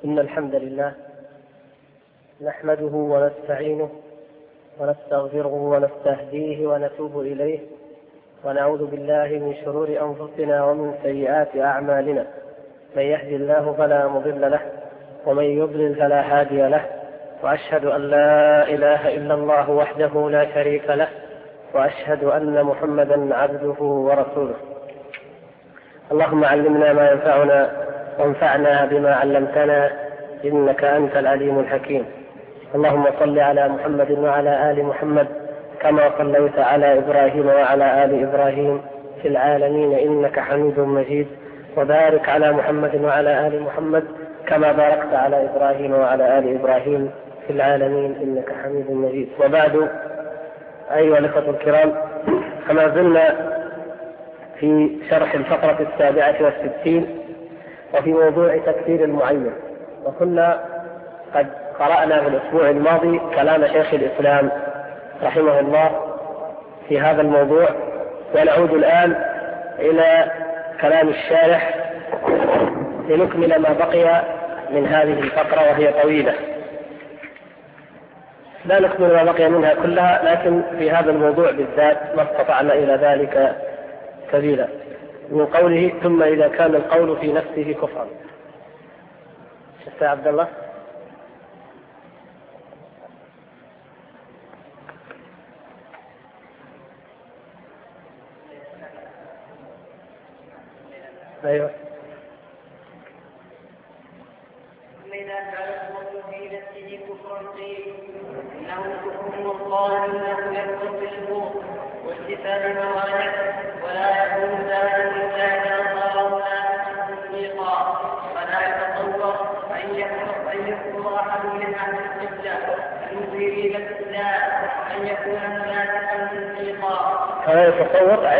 إن الحمد لله نحمده ونستعينه ونستغفره ونستهديه ونتوب إليه ونعوذ بالله من شرور أنفسنا ومن سيئات أعمالنا. من يهدي الله فلا مضل له ومن يضلل فلا هادي له، وأشهد أن لا إله إلا الله وحده لا شريك له، وأشهد أن محمدا عبده ورسوله. اللهم علمنا ما ينفعنا وانفعنا بما علمتنا إنك أنت العليم الحكيم. اللهم صل على محمد وعلى آل محمد كما صليت على إبراهيم وعلى آل إبراهيم في العالمين إنك حميد مجيد، وبارك على محمد وعلى آل محمد كما باركت على إبراهيم وعلى آل إبراهيم في العالمين إنك حميد مجيد. وبعد، أيها الإخوة الكرام، كما زلنا في شرح الفقرة 67 وفي موضوع تكفير المعين، وكنا قد قرأنا في الأسبوع الماضي كلام شيخ الإسلام رحمه الله في هذا الموضوع، ونعود الآن إلى كلام الشارح لنكمل ما بقي من هذه الفقرة وهي طويلة. لا نكمل ما بقي منها كلها، لكن في هذا الموضوع بالذات ما استطعنا إلى ذلك سبيلا. من قوله: ثم إذا كان القول في نفسه كفرا. أستاذ عبد الله. أيوه. ثم إذا كان القول في نفسه كفرا قيل إنه كفر والله إنه يكفر بالشروط واستفاد موانع، ولا يكون ذلك إلا إذا صار منافقا تصديقا، ولا يتصور أن يكفر أحد من أهل القبلة المنكرين الإسلام أن يكون منافقا تصديقا. ولا يتصور ولا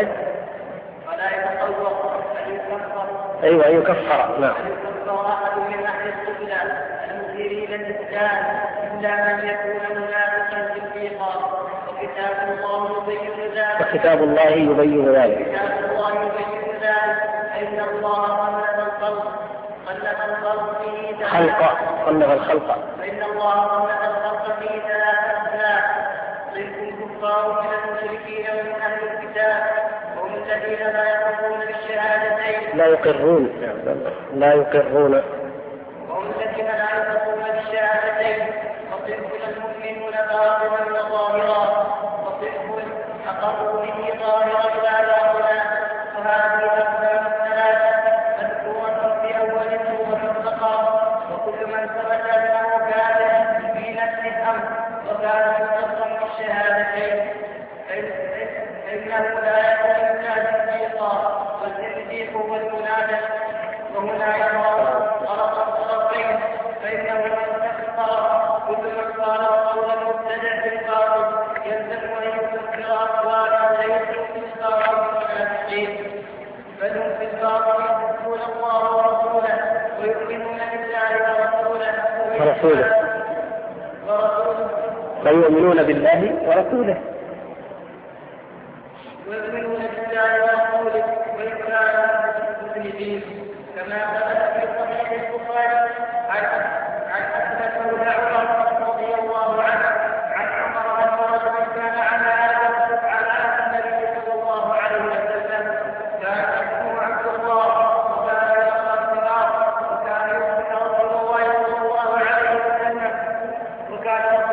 يتصور أن يكفر. أيوة، أن يكفر. نعم. أن يكفر أحد من أهل القبلة المنكرين الإسلام إلا من يكون منافقا تصديقا. وكتاب الله يبين ذلك. وكتاب الله يبين ذلك. كتاب الله يبين ذلك. فإن الله خلق الخلق فيه خلق الخلق. فإن الله خلق الخلق فيه ثلاثة أصناف: صنف الكفار من المشركين ومن أهل الكتاب، وهم الذين لا يقرون بالشهادتين. لا يقرون. وهم الذين لا يقرون بالشهادتين. وصنف المؤمنون باطنا وظاهرا، وصنف أقروا به ظاهرا لا باطنا. وهذه الأقسام الثلاثة مذكورة في أول سورة البقرة. وكل من ثبت أنه كافر في نفس الأمر وكان مقرا بالشهادتين فإنه لا يكون إلا تصديقا، والتصديق هو المنافق. وهنا يرى غلط الطرفين، فإنه من كفر كل من قال قولا مبتدع في الباطل يلزم أن يكفر أقوالا ليسوا في الباطل المنافقين، بل هم في الباطل يحبون الله ورسوله ويؤمنون بالله ورسوله ويؤمنون بالله ورسوله وإكرام المسلمين، كما ثبت في صحيح البخاري عن أسمة مولى عمر رضي الله عنه عن عمر أن رجلا كان على عهد النبي صلى الله عليه وسلم، كان اسمه عبد الله، وكان يقرأ النار، وكان يؤمن رسول الله صلى الله عليه وسلم قد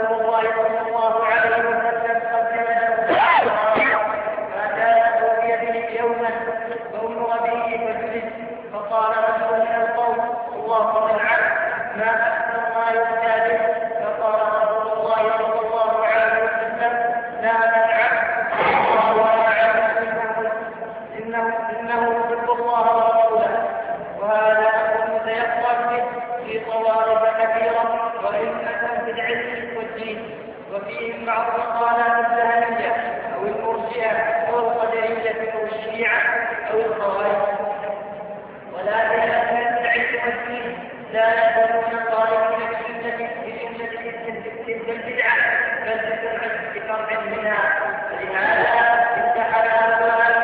فجاءته بيده يوما وأمر به فجلس، فقال رجل من القوم: اللهم العبد ما أكثر ما يؤتى به. فقال رسول الله صلى الله عليه وسلم: لا العبد الله أعلم إنه يحب الله ورسوله. وهذا أمر متيقن به في طوائف كثيرة وإنة في العلم والدين، وفيهم بعض مقالات الجهمية أو المرجئة أو القدرية أو الشيعة أو الخوارج. ولكن أهل العلم والدين لا يكونون قائمين بجملة البدعة، بل بسرعة بفرع منها. ولهذا انتحل هؤلاء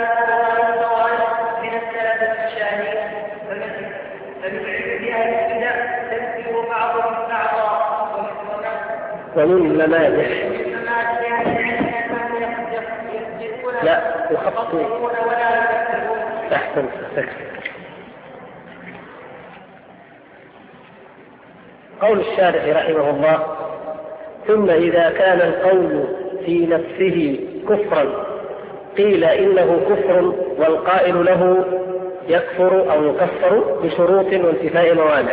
من السلف المشاهير، فمن علم أهل البدع تنفير ومن ممادح لا يخطئون ولا يكذبون. أحسن. قول الشارح رحمه الله: ثم إذا كان القول في نفسه كفرا قيل إنه كفر والقائل له يكفر أو يكفر بشروط وانتفاء موانع.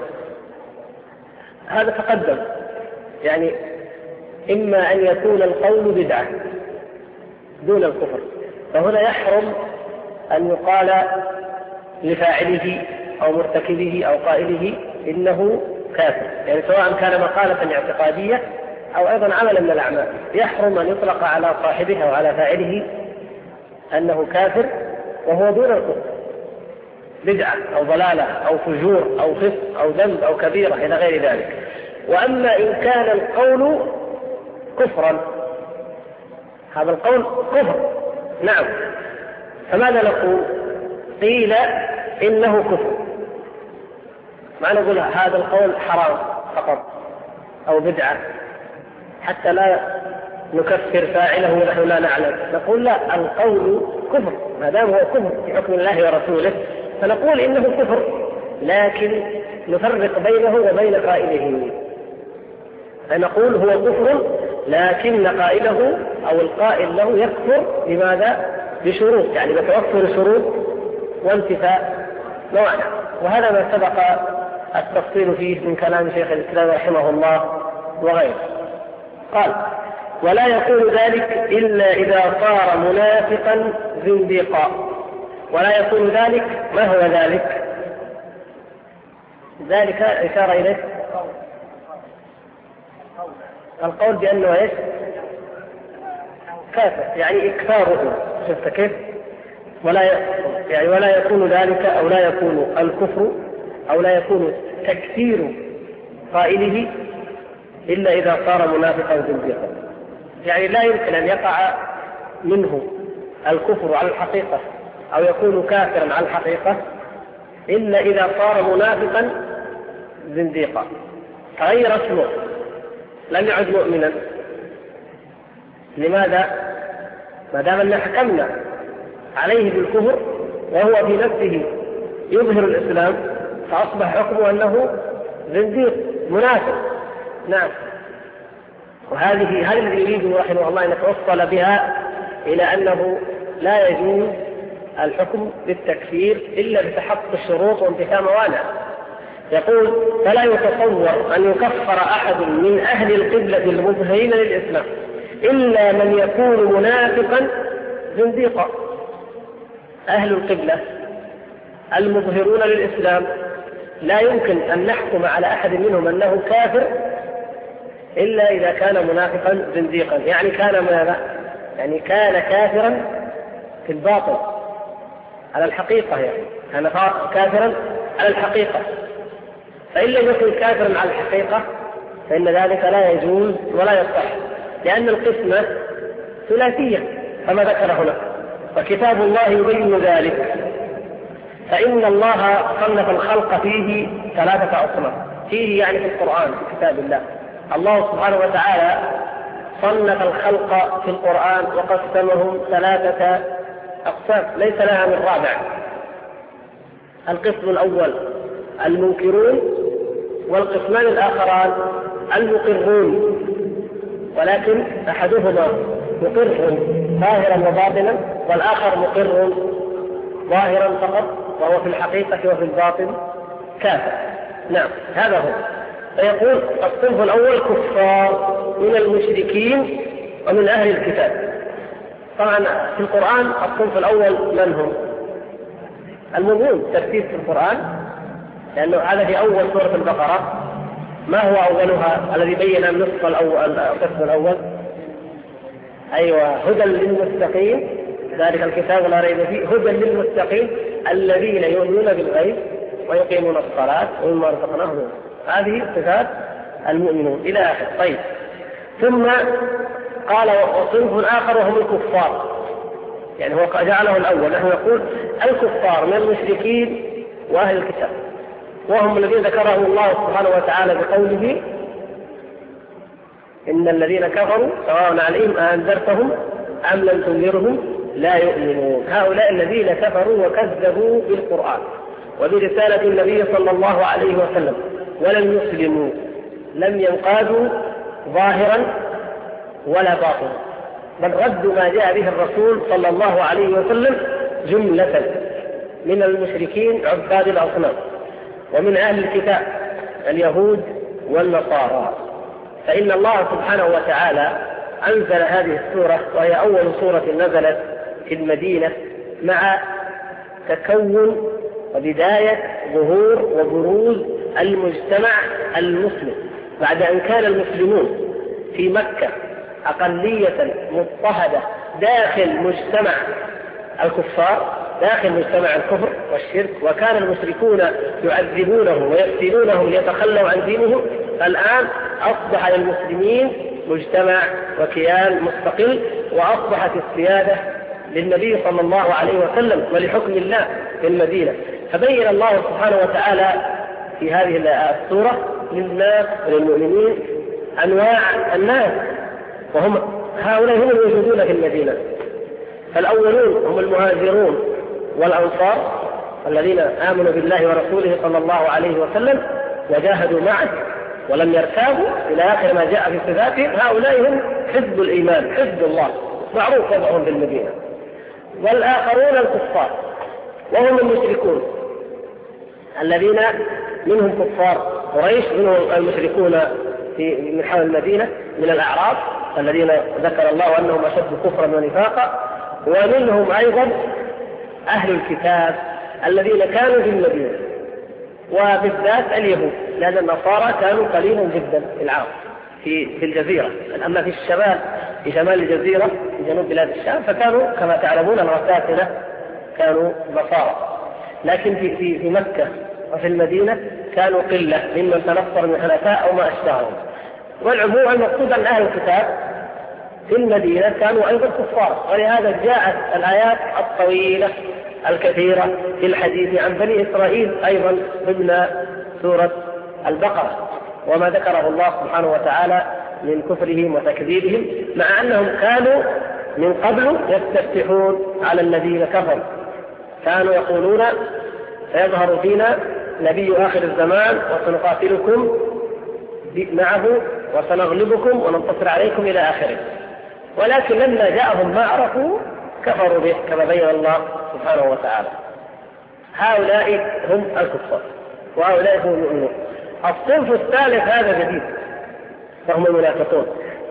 هذا تقدم، يعني إما أن يكون القول بدعة دون الكفر، فهنا يحرم أن يقال لفاعله أو مرتكبه أو قائله إنه كافر، يعني سواء كان مقالة اعتقادية أو أيضا عملا من الأعمال، يحرم أن يطلق على صاحبه أو على فاعله أنه كافر وهو دون الكفر، بدعة أو ضلالة أو فجور أو فسق أو ذنب أو كبيرة إلى غير ذلك. وأما إن كان القول كفرا، هذا القول كفر نعم، فماذا نقول؟ قيل إنه كفر، ما نقول هذا القول حرام فقط أو بدعة حتى لا نكفر فاعله ونحن لا نعلم، نقول لا، القول كفر ما دام هو كفر في حكم الله ورسوله فنقول إنه كفر، لكن نفرق بينه وبين قائله، فنقول هو كفر لكن قائله أو القائل له يكفر. لماذا؟ بشروط، يعني بتوفر شروط وانتفاء موانع، وهذا ما سبق التفصيل فيه من كلام شيخ الإسلام رحمه الله وغيره. قال: ولا يكون ذلك إلا إذا صار منافقا زنديقا. ولا يكون ذلك، ما هو ذلك؟ ذلك إشارة إليه القول بأنه إيش؟ كافر، يعني إكفاره. شفت كيف؟ ولا يكون ذلك أو لا يكون الكفر أو لا يكون تكفير قائله إلا إذا صار منافقا زنديقا، يعني لا يمكن أن يقع منه الكفر على الحقيقة أو يكون كافرا على الحقيقة إلا إذا صار منافقا زنديقا، غير اسمه، لم يعد مؤمنا. لماذا؟ ما دام أن حكمنا عليه بالكفر وهو في نفسه يظهر الإسلام فأصبح حكمه أنه زنديق منافق. نعم، وهذه الذي يريد رحمه الله أن يتوصل بها إلى أنه لا يجوز الحكم بالتكفير إلا بتحقق الشروط وانتفاء موانع. يقول: فلا يتصور أن يكفر أحد من أهل القبلة المظهرين للإسلام إلا من يكون منافقا زنديقا. أهل القبلة المظهرون للإسلام لا يمكن أن نحكم على أحد منهم أنه كافر إلا إذا كان منافقا زنديقا، يعني كان ماذا؟ يعني كان كافرا في الباطن على الحقيقة، يعني كان كافرا على الحقيقة. فإن لم يكن كافرا على الحقيقة فإن ذلك لا يجوز ولا يصح، لأن القسمة ثلاثية كما ذكر هنا، وكتاب الله يبين ذلك. فإن الله صنف الخلق فيه 3 أصناف، فيه يعني في القرآن في كتاب الله. الله سبحانه وتعالى صنف الخلق في القرآن وقسمهم 3 أقسام ليس لها من رابع. القسم الأول المنكرون، والقسمان الآخران المقرون، ولكن أحدهما مقر ظاهرا وباطنا والآخر مقر ظاهرا فقط وهو في الحقيقة وفي الباطن كافر. نعم، هذا هو. فيقول الصنف الأول كفار من المشركين ومن أهل الكتاب. طبعا في القرآن الصنف الأول من هم؟ المؤمنون، ترتيب في القرآن، لأنه هذا في أول سورة البقرة. ما هو أولها الذي بين النصف الأول القسم الأول؟ أيوة، هدى للمتقين، ذلك الكتاب لا ريب فيه، هدى للمتقين الذين يؤمنون بالغيب ويقيمون الصلاة ومما رزقناهم. هذه صفات المؤمنون إلى آخر. طيب، ثم قال وصنف آخر وهم الكفار، يعني هو جعله الأول. نحن نقول الكفار من المشركين وأهل الكتاب، وهم الذين ذكرهم الله سبحانه وتعالى بقوله إن الذين كفروا سواء عليهم أأنذرتهم أم لم تنذرهم لا يؤمنون. هؤلاء الذين كفروا وكذبوا بالقرآن وبرسالة النبي صلى الله عليه وسلم ولم يسلموا، لم ينقادوا ظاهرا ولا باطنا، بل ردوا ما جاء به الرسول صلى الله عليه وسلم جملة من المشركين عباد الأصنام ومن أهل الكتاب اليهود والنصارى. فإن الله سبحانه وتعالى أنزل هذه السورة وهي أول سورة نزلت في المدينة مع تكون وبداية ظهور وبروز المجتمع المسلم، بعد أن كان المسلمون في مكة أقلية مضطهدة داخل مجتمع الكفار، داخل مجتمع الكفر والشرك، وكان المشركون يعذبونهم ويفتنونهم ليتخلوا عن دينهم. الآن أصبح للمسلمين مجتمع وكيان مستقل، وأصبحت السيادة للنبي صلى الله عليه وسلم ولحكم الله في المدينة. فبين الله سبحانه وتعالى في هذه السورة للناس وللمؤمنين أنواع الناس، وهم هؤلاء هم الموجودون في المدينة. فالأولون هم المهاجرون والأنصار الذين آمنوا بالله ورسوله صلى الله عليه وسلم وجاهدوا معه ولم يرتابوا إلى آخر ما جاء في صفاتهم. هؤلاء هم حزب الإيمان، حزب الله، معروف وضعهم بالمدينة. والآخرون الكفار وهم المشركون الذين منهم كفار قريش، منهم المشركون من حول المدينة من الأعراب الذين ذكر الله أنهم أشد كفرا ونفاقا، ومنهم أيضا أهل الكتاب الذين كانوا في المدينة، وبالذات اليهود، لأن النصارى كانوا قليلا جدا في العرب في الجزيرة. أما في الشمال، في شمال الجزيرة في جنوب بلاد الشام، فكانوا كما تعلمون الغساسنة كانوا نصارى، لكن في مكة وفي المدينة كانوا قلة ممن تنصر من الحنفاء أو ما أشبههم. والعموم المقصود أن أهل الكتاب في المدينة كانوا أيضا كفار، ولهذا جاءت الآيات الطويلة الكثيرة في الحديث عن بني إسرائيل أيضا ضمن سورة البقرة، وما ذكره الله سبحانه وتعالى من كفرهم وتكذيبهم، مع أنهم كانوا من قبل يستفتحون على الذين كفروا، كانوا يقولون سيظهر فينا نبي آخر الزمان وسنقاتلكم معه وسنغلبكم وننتصر عليكم إلى آخره. ولكن لما جاءهم ما عرفوا كفروا به كما بين الله سبحانه وتعالى. هؤلاء هم الكفار وهؤلاء هم المؤمنون. الصنف الثالث هذا جديد وهم المنافقون.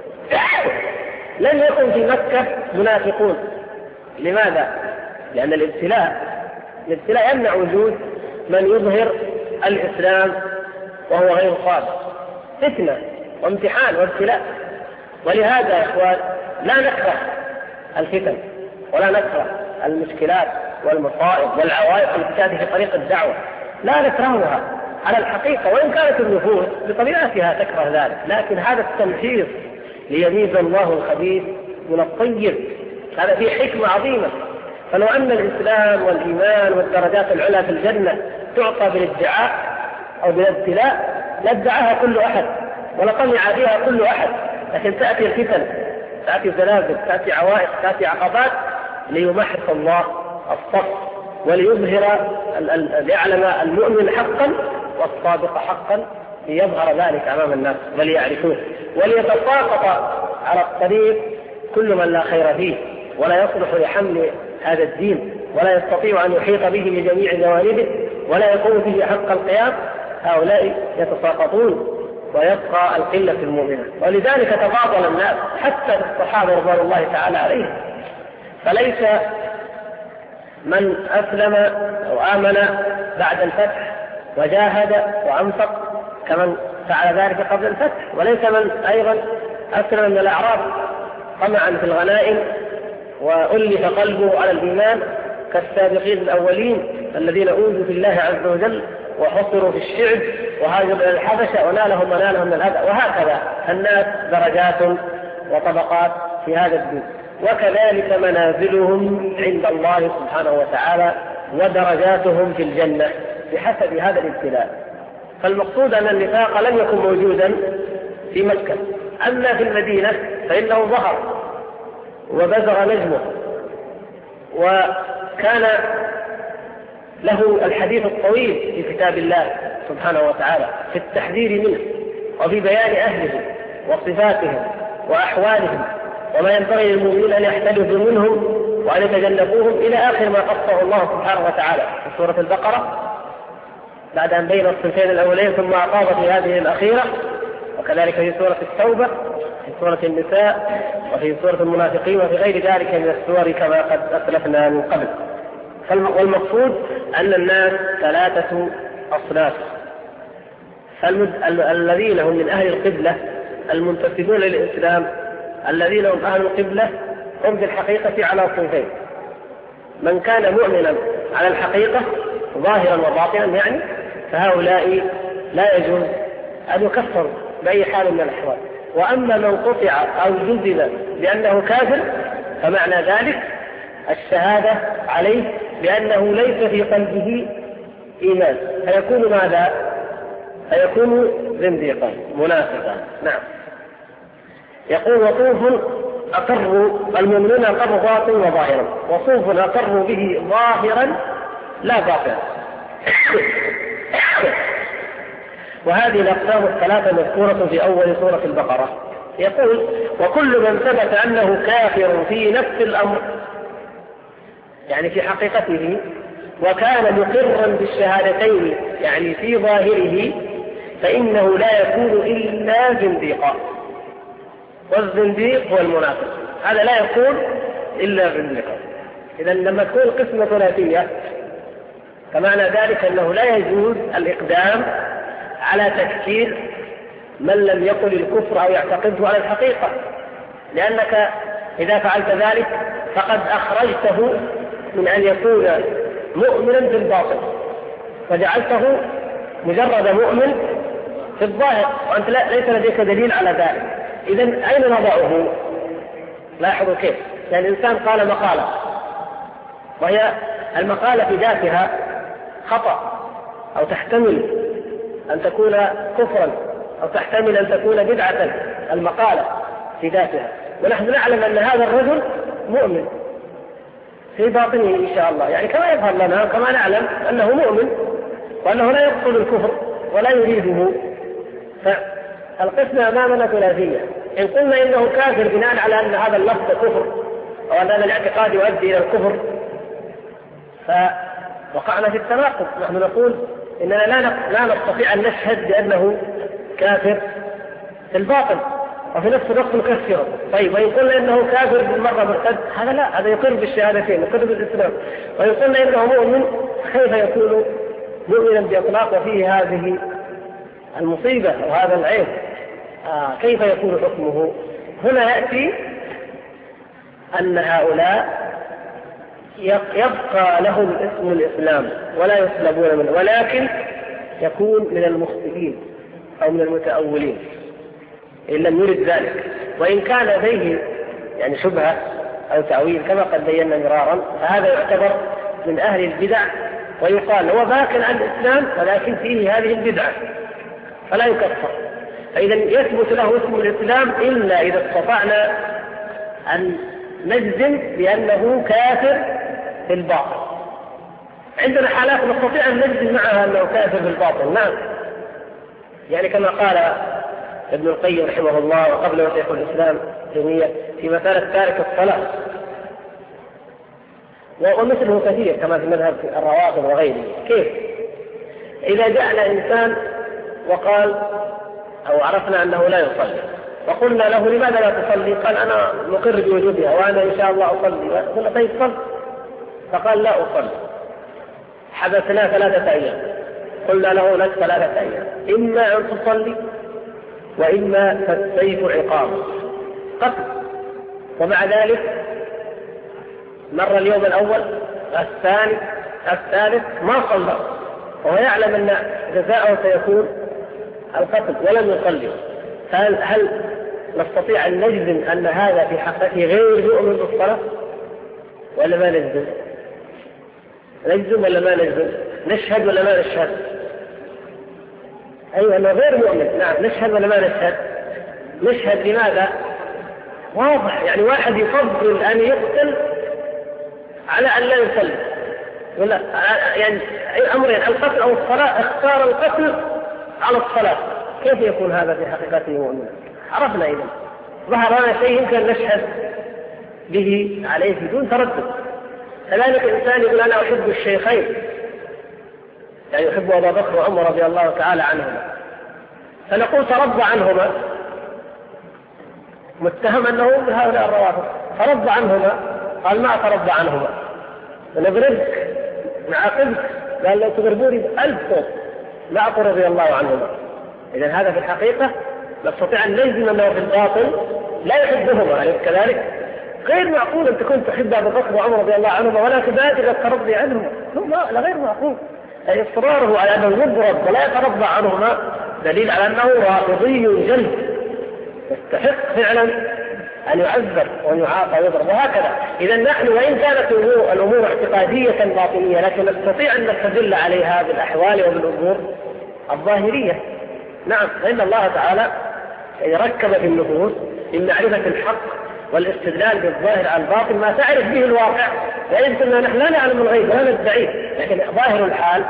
لم يكن في مكة منافقون. لماذا؟ لأن الابتلاء يمنع وجود من يظهر الإسلام وهو غير صادق، فتنة وامتحان وابتلاء. ولهذا يا إخوان لا نكره الفتن ولا نكره المشكلات والمصائب والعوائق التي تأتي في طريق الدعوة، لا نكرهها على الحقيقة، وإن كانت النفوس بطبيعتها تكره ذلك، لكن هذا التمحيص ليميز الله الخبيث من الطيب، هذا فيه حكمة عظيمة. فلو أن الإسلام والإيمان والدرجات العلى في الجنة تعطى بالادعاء أو بالابتلاء لادعاها كل أحد ولقمع بها كل أحد، لكن تأتي الفتن، تأتي الزلازل، تأتي عوائق، تأتي عقبات ليمحص الله الصف وليظهر ليعلم المؤمن حقا والصادق حقا، ليظهر ذلك أمام الناس وليعرفوه، وليتساقط على الطريق كل من لا خير فيه ولا يصلح لحمل هذا الدين ولا يستطيع أن يحيط به من جميع جوانبه ولا يقوم به حق القيام. هؤلاء يتساقطون ويبقى القلة المؤمنة. ولذلك تفاضل الناس حتى الصحابة رضوان الله تعالى عليهم، فليس من أسلم أو آمن بعد الفتح وجاهد وأنفق كمن فعل ذلك قبل الفتح، وليس من أيضا أسلم من الأعراب طمعا في الغنائم وألف قلبه على الإيمان كالسابقين الأولين الذين أوذوا في الله عز وجل وحصروا في الشعب وهاجروا إلى الحبشة ونالهم من الأذى. وهكذا الناس درجات وطبقات في هذا الدين، وكذلك منازلهم عند الله سبحانه وتعالى ودرجاتهم في الجنة بحسب هذا الابتلاء. فالمقصود أن النفاق لم يكن موجودا في مكة أما في المدينة فإنه ظهر وبزغ نجمه، وكان له الحديث الطويل في كتاب الله سبحانه وتعالى في التحذير منه وفي بيان أهله وصفاتهم وأحوالهم وما ينبغي للمؤمنين أن يحترزوا منهم وأن يتجنبوهم إلى آخر ما قصه الله سبحانه وتعالى في سورة البقرة بعد أن بين الصنفين الأولين ثم أعقاب في هذه الأخيرة، وكذلك في سورة التوبة، في سورة النساء، وفي سورة المنافقين، وفي غير ذلك من السور كما قد أسلفنا من قبل. والمقصود أن الناس ثلاثة أصناف: الذين هم من أهل القبلة المنتسبون للإسلام، الذين هم أهل القبلة هم في الحقيقة على صنفين: من كان مؤمنا على الحقيقة ظاهرا وباطنا يعني، فهؤلاء لا يجوز أن يكفروا بأي حال من الأحوال. وأما من قطع أو جزم بأنه كافر فمعنى ذلك الشهادة عليه بأنه ليس في قلبه إيمان، فيكون ماذا؟ فيكون زنديقا منافقا. نعم. يقول: وصوف أقروا المؤمنون أقروا باطن وظاهرا، وصوف أقروا به ظاهرا لا باطن. وهذه الأقسام الثلاثة مذكورة في أول سورة البقرة. يقول: وكل من ثبت أنه كافر في نفس الأمر يعني في حقيقته وكان مقرا بالشهادتين يعني في ظاهره فإنه لا يكون إلا زنديقا. والزنديق هو المنافق، هذا لا يكون إلا زنديقا. إذا لما تكون قسمة ثلاثية فمعنى ذلك أنه لا يجوز الإقدام على تكفير من لم يقل الكفر أو يعتقده على الحقيقة، لأنك إذا فعلت ذلك فقد أخرجته من أن يكون مؤمنا بالباطن وجعلته مجرد مؤمن في الظاهر وأنت ليس لديك دليل على ذلك. إذن أين نضعه؟ لاحظوا كيف، يعني الإنسان قال مقالة وهي المقالة في ذاتها خطأ أو تحتمل أن تكون كفرا أو تحتمل أن تكون بدعة، المقالة في ذاتها، ونحن نعلم أن هذا الرجل مؤمن في باطنه إن شاء الله، يعني كما يظهر لنا كما نعلم أنه مؤمن وأنه لا يقصد الكفر ولا يريده. فالقسمة أمامنا ثلاثية: إن قلنا إنه كافر بناء على أن هذا اللفظ كفر أو أن هذا الاعتقاد يؤدي إلى الكفر فوقعنا في التناقض. نحن نقول إننا لا نستطيع أن نشهد بأنه كافر في الباطن وفي نفس الوقت نكفره. طيب وإن قلنا إنه كافر بالمرة مرتد، هذا لا، هذا يقر بالشهادتين يقر بالإسلام. وإن قلنا إنه مؤمن كيف يكون مؤمنا بإطلاق وفيه هذه المصيبة وهذا العيب؟ كيف يكون حكمه؟ هنا يأتي أن هؤلاء يبقى لهم اسم الإسلام ولا يسلبون منه، ولكن يكون من المخطئين أو من المتأولين إن لم يرد ذلك. وإن كان لديه يعني شبهة أو تأويل كما قد بينا مرارا فهذا يعتبر من أهل البدع، ويقال هو باق عن الإسلام ولكن فيه هذه البدعة فلا يكفر. فإذا يثبت له اسم الإسلام إلا إذا استطعنا أن نجزم بأنه كافر في الباطن. عندنا حالات نستطيع أن نجزم معها أنه كافر في الباطن، نعم، يعني كما قال ابن القيم رحمه الله وقبله شيخ الإسلام تيمية في مسألة تارك الصلاة، ومثله كثير كما في مذهب الروافض وغيره. كيف؟ إذا جاءنا إنسان وقال أو عرفنا أنه لا يصلي وقلنا له لماذا لا تصلي؟ قال أنا مقر بوجودها وأنا إن شاء الله أصلي. قلنا طيب صل، فقال لا أصلي. حدثنا 3 أيام، قلنا له لك 3 أيام، إما أن تصلي وإما فالسيف عقاب قتل. ومع ذلك مر اليوم الأول الثاني الثالث ما صلى وهو يعلم أن جزاءه سيكون القتل ولم يصلي. هل نستطيع أن نجزم أن هذا في حقيقته غير مؤمن بالصلاة ولا ما نجزم؟ نجزم ولا ما نجزم؟ نشهد ولا ما نشهد؟ أيوة أنه غير مؤمن، نعم، نشهد ولا ما نشهد؟ نشهد لماذا؟ واضح، يعني واحد يفضل أن يقتل على أن لا يسلم، ولا يعني أمرين، القتل أو الصلاة، اختار القتل على الصلاة. كيف يكون هذا في حقيقته مؤمنا؟ عرفنا إذا ظهر لنا شيء يمكن نشهد به عليه بدون تردد. كذلك إنسان يقول أنا أحب الشيخين، يعني يحب أبا بكر وعمر رضي الله تعالى عنهما، فنقول ترضى عنهما، متهم أنه من هؤلاء الروافض، ترضى عنهما، قال ما أترضى عنهما، نضربك نعاقبك، قال لو تضربوني ب1000 صوت لا أقول رضي الله عنهما. إذن هذا في الحقيقة نستطيع أن نجزم أنه في الباطن لا يحبهما، أليس كذلك؟ غير معقول أن تكون تحب أبا بكر وعمر رضي الله عنهما ولا تبادر الترضي عنهما، لا غير معقول. أي إصراره على أنه يضرب ولا يترضى عنهما دليل على أنه رافضي جلد يستحق فعلا أن يعذب وأن يعاقب ويضرب، وهكذا. إذا نحن وإن كانت الأمور اعتقادية باطنية، لكن نستطيع أن نستدل عليها بالأحوال وبالأمور الظاهرية. نعم، فإن الله تعالى ركب في النفوس من معرفة الحق والاستدلال بالظاهر على الباطن ما تعرف به الواقع، ويمكن أن نحن لا نعلم الغيب ولا ندعيه، لكن ظاهر الحال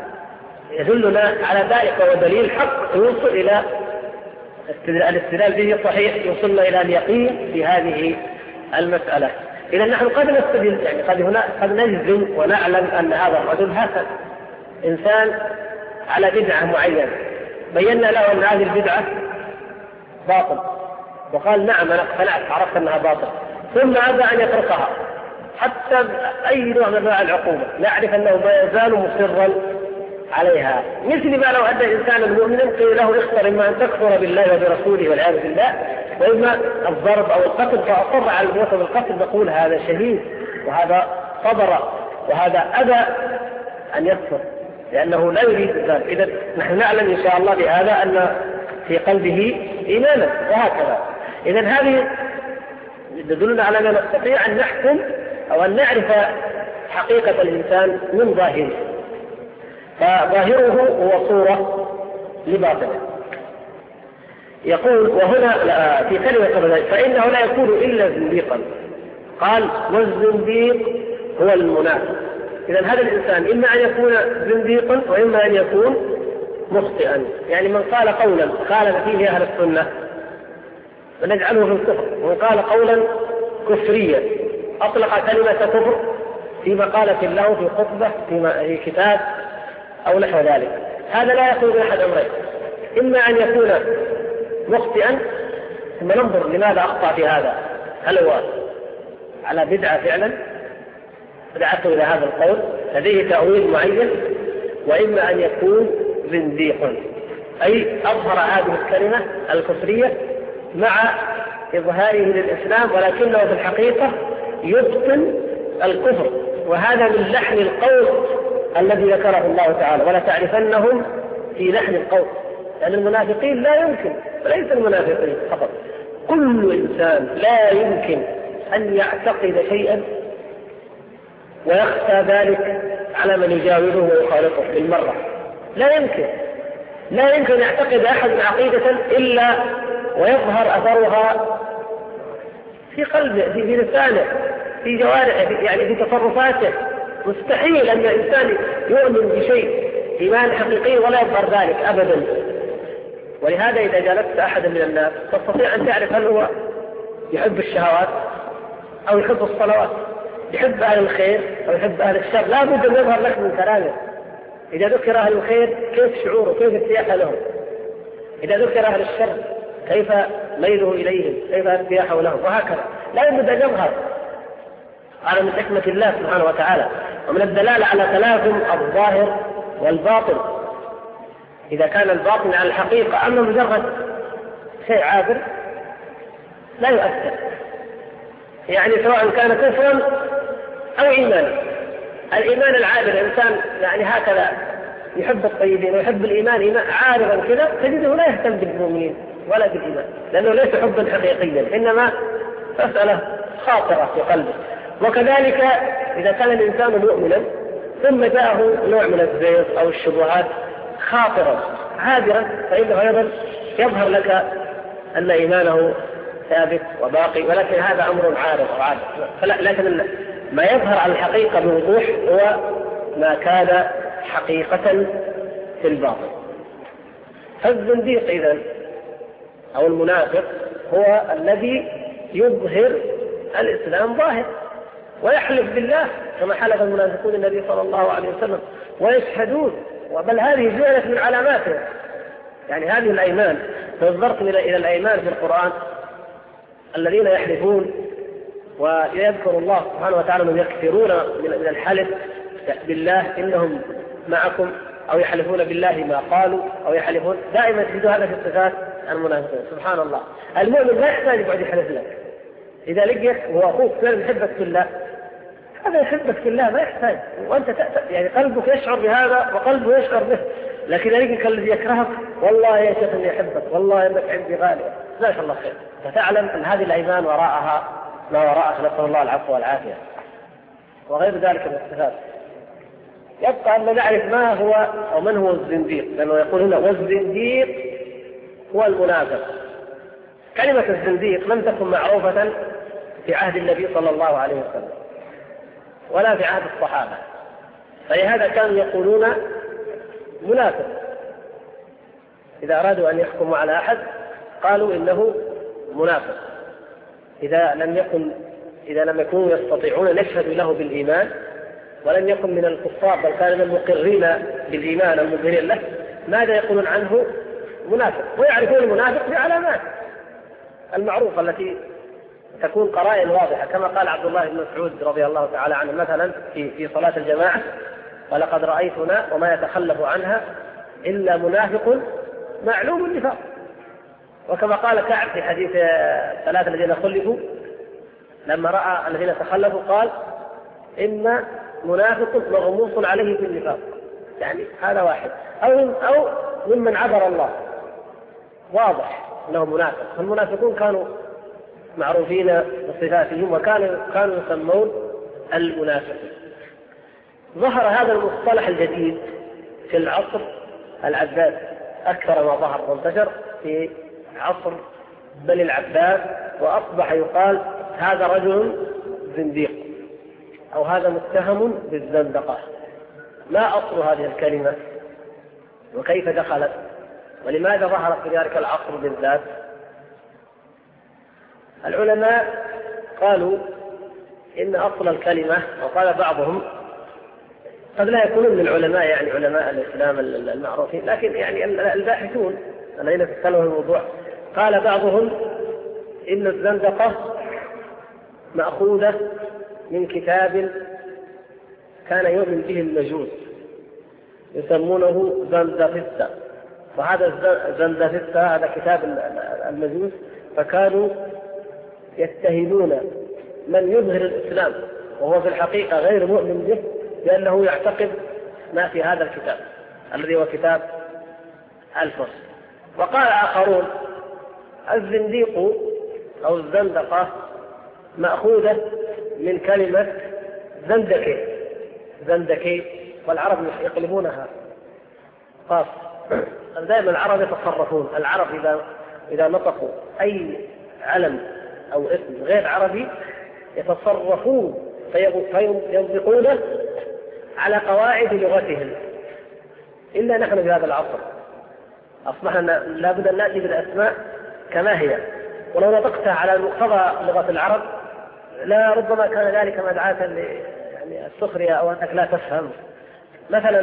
يدلنا على ذلك، وهو دليل حق يوصل إلى الاستدلال به صحيح، يوصلنا إلى اليقين في هذه المسألة. إذا نحن قد نستدل، يعني قد نجزم ونعلم أن هذا الرجل هكذا إنسان على بدعة معينة، بينا له أن هذه البدعة باطل، وقال نعم أنا اقتنعت، عرفت أنها باطل، ثم أبى أن يتركها حتى أي نوع من أنواع العقوبة، نعرف أنه ما يزال مصرا عليها. مثل ما لو أدى إنسانا مؤمنا قيل له اختر إما أن تكفر بالله وبرسوله والعياذ بالله، وإما الضرب أو القتل، فأصر على الموت بالقتل، نقول هذا شهيد وهذا صبر وهذا أبى أن يكفر لأنه لا يريد ذلك. إذا نحن نعلم إن شاء الله بهذا أن في قلبه إيمانا، وهكذا. إذا هذه يدلنا على أننا نستطيع أن نحكم أو أن نعرف حقيقة الإنسان من ظاهره، فظاهره هو صورة لباطنه. يقول وهنا في كلمة فإنه لا يكون إلا زنديقا، قال والزنديق هو المنافق. إذا هذا الإنسان إما أن يكون زنديقا وإما أن يكون مخطئا، يعني من قال قولا خالف فيه أهل السنة ونجعله في الكفر، ومن قال قولا كفريا أطلق كلمة كفر في مقالة له في خطبة في كتاب أو نحو ذلك، هذا لا يكون أحد أمرين، إما أن يكون مخطئا ثم ننظر لماذا أخطأ في هذا، هل هو على بدعة فعلا دعته إلى هذا القول لديه تأويل معين، وإما أن يكون زنديق أي أظهر هذه الكلمة الكفرية مع إظهاره للإسلام، ولكنه في الحقيقة يبطن الكفر، وهذا من لحن القول الذي ذكره الله تعالى ولا تعرفنهم في لحن القول، لأن المنافقين لا يمكن، وليس المنافقين فقط، كل إنسان لا يمكن أن يعتقد شيئا ويخفى ذلك على من يجاوره ويخالطه بالمرة، لا يمكن يعتقد أحد عقيدة إلا ويظهر أثرها في قلبه، في لسانه، في جوارحه، يعني في تصرفاته. مستحيل أن الإنسان يؤمن بشيء إيمان حقيقي ولا يظهر ذلك أبدا. ولهذا إذا جالست أحد من الناس تستطيع أن تعرف هل هو يحب الشهوات أو يحب الصلوات، يحب أهل الخير أو يحب أهل الشر، لا بد أن يظهر لك من كلامه. إذا ذكر أهل الخير كيف شعوره، كيف ارتياحه لهم، إذا ذكر أهل الشر كيف ميله إليهم، كيف ارتياحه لهم، وهكذا. لا بد أن يظهر. هذا من حكمة الله سبحانه وتعالى، ومن الدلالة على تلازم الظاهر والباطن. إذا كان الباطن على الحقيقة أما مجرد شيء عابر لا يؤثر، يعني سواء كان كفرا أو إيمانا. الإيمان العابر إنسان يعني هكذا يحب الطيبين ويحب الإيمان عارضا كذا، تجده لا يهتم بالمؤمنين ولا بالإيمان، لأنه ليس حبا حقيقيا، إنما مسألة خاطرة في قلبه. وكذلك إذا كان الإنسان مؤمنا ثم جاءه نوع من الزيغ أو الشبهات خاطرا عابرا، فإنه أيضا يظهر لك أن إيمانه ثابت وباقي، ولكن هذا أمر عارض وعادة. لكن ما يظهر على الحقيقة بوضوح هو ما كان حقيقة في الباطن. فالزنديق إذن أو المنافق هو الذي يظهر الإسلام ظاهر ويحلف بالله كما حلف المنافقون النبي صلى الله عليه وسلم ويشهدون، بل هذه جعلت من علاماته. يعني هذه الأيمان نظرت إلى الأيمان في القرآن الذين يحلفون ويذكر الله سبحانه وتعالى من يكثرون من الحلف بالله إنهم معكم، أو يحلفون بالله ما قالوا، أو يحلفون دائما تجد هذا في الصفات المنافقين. سبحان الله، المؤمن لا يحتاج يقعد يحلف لك إذا لقيت هو أخوك فعلا يحبك في الله، هذا يحبك في الله ما يحتاج، وأنت يعني قلبك يشعر بهذا وقلبه يشعر به. لكن يجيك الذي يكرهك والله يا شيخ اني احبك، والله انك عندي غالي، لا شاء الله خير، فتعلم ان هذه الايمان وراءها ما وراءها، نسال الله العفو والعافيه وغير ذلك من الصفات. يبقى ان نعرف ما هو او من هو الزنديق، لانه يقول هنا والزنديق هو المنافق. كلمه الزنديق لم تكن معروفه في عهد النبي صلى الله عليه وسلم ولا في عهد الصحابه، فلهذا كانوا يقولون منافق. إذا أرادوا أن يحكموا على أحد قالوا إنه منافق، إذا لم يكونوا يستطيعون أن يشهدوا له بالإيمان ولم يكن من الكفار بل كان من المقرين بالإيمان المظهرين له، ماذا يقولون عنه؟ منافق. ويعرفون المنافق بعلامات المعروفة التي تكون قرائن واضحة، كما قال عبد الله بن مسعود رضي الله تعالى عنه مثلا في صلاة الجماعة: ولقد رأيتنا وما يتخلف عنها إلا منافق معلوم النفاق. وكما قال كعب في حديث ثلاثة الذين خلفوا لما رأى الذين تخلفوا قال: إن منافق مغموس عليه في النفاق. يعني هذا واحد، أو ممن عبر الله، واضح أنه منافق. فالمنافقون كانوا معروفين بصفاتهم وكانوا يسمون المنافقين. ظهر هذا المصطلح الجديد في العصر العباسي أكثر ما ظهر وانتشر في عصر بني العباس، وأصبح يقال هذا رجل زنديق أو هذا متهم بالزندقة. ما أصل هذه الكلمة وكيف دخلت ولماذا ظهرت في ذلك العصر بالذات؟ العلماء قالوا إن أصل الكلمة، وقال بعضهم قد لا يكونون من العلماء يعني علماء الإسلام المعروفين، لكن يعني الباحثون الذين تتكلموا الموضوع، قال بعضهم إن الزندقة مأخوذة من كتاب كان يؤمن به المجوس يسمونه زندفستا، وهذا زندفستا هذا كتاب المجوس، فكانوا يتهمون من يظهر الإسلام وهو في الحقيقة غير مؤمن به لأنه يعتقد ما في هذا الكتاب الذي هو كتاب الفصل. وقال آخرون الزنديق أو الزندقة مأخوذة من كلمة زندكي، والعرب يقلبونها خاص. دائما العرب يتصرفون، العرب إذا نطقوا أي علم أو اسم غير عربي يتصرفون فينطقونه على قواعد لغتهم، إلا نحن في هذا العصر أصبحنا لابد أن نأتي بالأسماء كما هي، ولو نطقتها على مقتضى لغة العرب لا ربما كان ذلك مدعاة يعني السخرية أو أنك لا تفهم. مثلا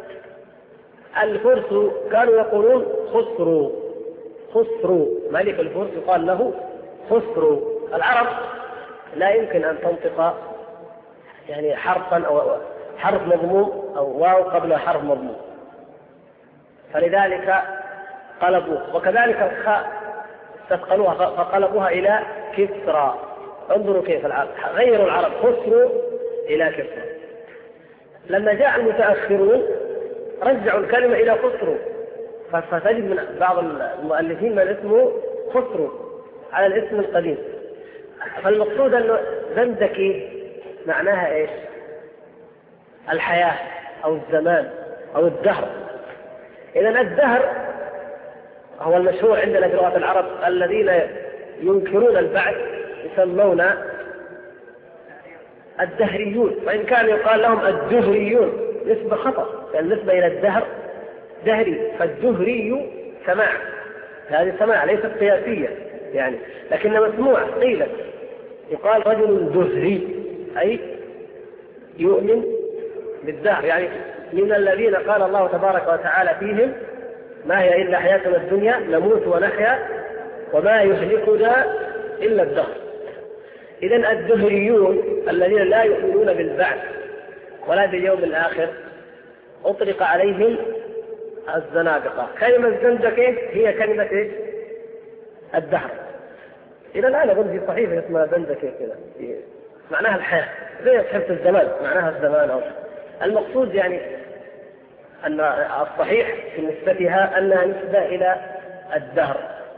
الفرس كانوا يقولون خسروا، ملك الفرس يقال له خسروا. العرب لا يمكن أن تنطق يعني حرفا أو حرف مضموم أو واو قبل حرف مضموم، فلذلك قلبوا. وكذلك الخاء استثقلوها فقلبوها إلى كسرى. انظروا كيف العرب غيروا العرب خسروا إلى كسرى. لما جاء المتأخرون رجعوا الكلمة إلى خسروا، فتجد من بعض المؤلفين من اسمه خسروا على الاسم القديم. فالمقصود أنه زندكي معناها إيش؟ الحياة أو الزمان أو الدهر. إذن الدهر هو المشهور عندنا في لغة العرب الذين ينكرون البعث يسمون الدهريون، وإن كان يقال لهم الدهريون نسبة خطأ، يعني نسبة إلى الدهر دهري، فالدهري سماع، هذه سماع ليست قياسية يعني، لكن مسموع قيل يقال رجل دهري أي يؤمن بالدهر، يعني من الذين قال الله تبارك وتعالى فيهم ما هي إلا حياتنا الدنيا نموت ونحيا وما يهلكنا إلا الدهر. إذن الدهريون الذين لا يؤمنون بالبعث ولا باليوم الآخر أطلق عليهم الزنادقة. كلمة زندقة هي كلمة الدهر. إلى الآن أظن في صحيفة اسمها زندقة كذا معناها الحياة، زي صحيفة الزمان معناها الزمان. أو المقصود يعني أن الصحيح في نسبتها أنها نسبة إلى الدهر.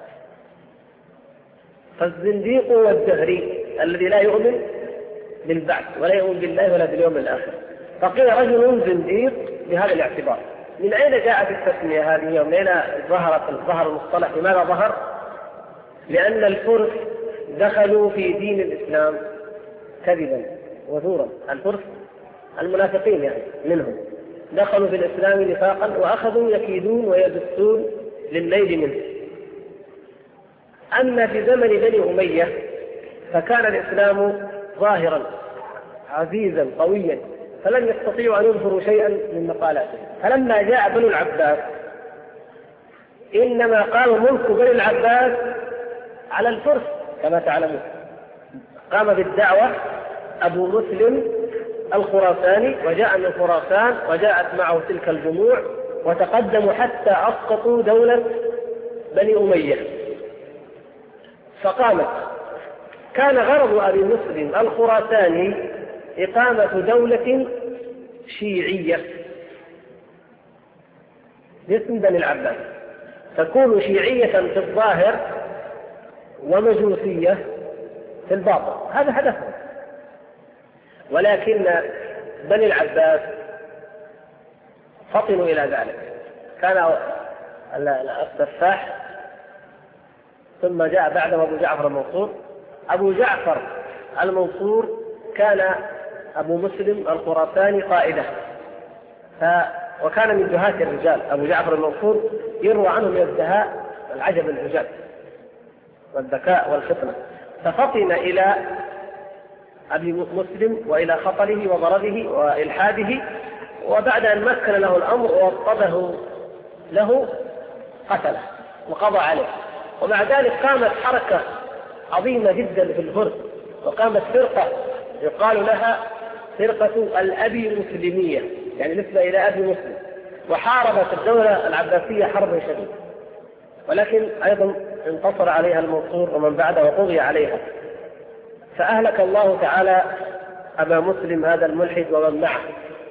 فالزنديق هو الدهري الذي لا يؤمن بالبعث ولا يؤمن بالله ولا باليوم الآخر. فقيل رجل زنديق بهذا الاعتبار. من أين جاءت التسمية هذه ومن أين ظهر المصطلح؟ لماذا ظهر؟ لأن الفرس دخلوا في دين الإسلام كذبا وزورا. الفرس المنافقين يعني منهم دخلوا في الإسلام نفاقا وأخذوا يكيدون ويدسون للنيل منه. أما في زمن بني أمية فكان الإسلام ظاهرا عزيزا قويا فلم يستطيعوا أن يظهروا شيئا من مقالاته. فلما جاء بنو العباس إنما قام ملك بني العباس على الفرس كما تعلمون. قام بالدعوة أبو مسلم الخراساني وجاء من خراسان وجاءت معه تلك الجموع وتقدموا حتى أسقطوا دولة بني أمية فقامت. كان غرض أبي مسلم الخراساني إقامة دولة شيعية باسم بني العباس تكون شيعية في الظاهر ومجوسية في الباطن، هذا هدفه. ولكن بني العباس فطنوا إلى ذلك. كان السفاح ثم جاء بعده أبو جعفر المنصور. أبو جعفر المنصور كان أبو مسلم الخراساني قائده، وكان من دهاة الرجال. أبو جعفر المنصور يروى عنه من الدهاء والعجب العجاب والذكاء والفطنة. ففطن إلى أبي مسلم وإلى خطره وضربه وإلحاده، وبعد أن مكن له الأمر ووطده له قتله وقضى عليه. ومع ذلك قامت حركة عظيمة جدا في الفرس، وقامت فرقة يقال لها فرقة الأبي مسلمية، يعني نسبة إلى أبي مسلم، وحاربت الدولة العباسية حربا شديدة، ولكن أيضا انتصر عليها المنصور ومن بعده وقضي عليها. فأهلك الله تعالى أبا مسلم هذا الملحد ومن معه.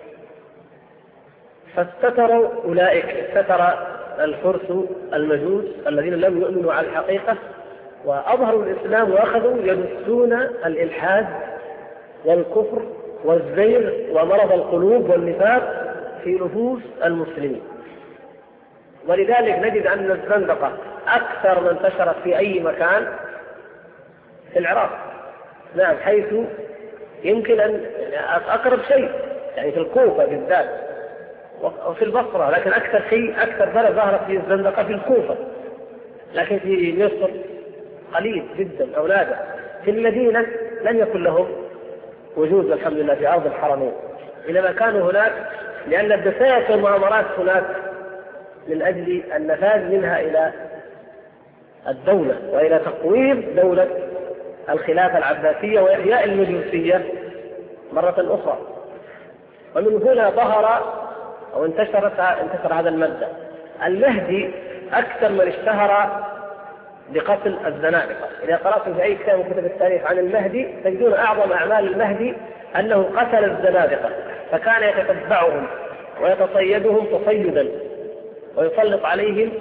فاستتروا أولئك، استتر الفرس المجوس الذين لم يؤمنوا على الحقيقة وأظهروا الإسلام وأخذوا يدسون الإلحاد والكفر والزيغ ومرض القلوب والنفاق في نفوس المسلمين. ولذلك نجد أن الزندقة أكثر من انتشرت في أي مكان في العراق، نعم، حيث يمكن أن أقرب شيء يعني في الكوفة بالذات وفي البصرة، لكن أكثر شيء أكثر بلد ظهرت في الزندقة في الكوفة، لكن في مصر قليل جدا أو نادر. في المدينة لم يكن لهم وجود الحمد لله في أرض الحرمين، إنما كانوا هناك لأن الدسائس والمؤامرات هناك من أجل النفاذ منها إلى الدولة وإلى تقويم دولة الخلافة العباسية وإحياء المجوسية مرة أخرى. ومن هنا ظهر أو انتشر هذا المبدأ. المهدي أكثر من اشتهر بقتل الزنادقة. إذا قرأتم في أي كتاب من كتب التاريخ عن المهدي تجدون أعظم أعمال المهدي أنه قتل الزنادقة، فكان يتتبعهم ويتصيدهم تصيدا ويسلط عليهم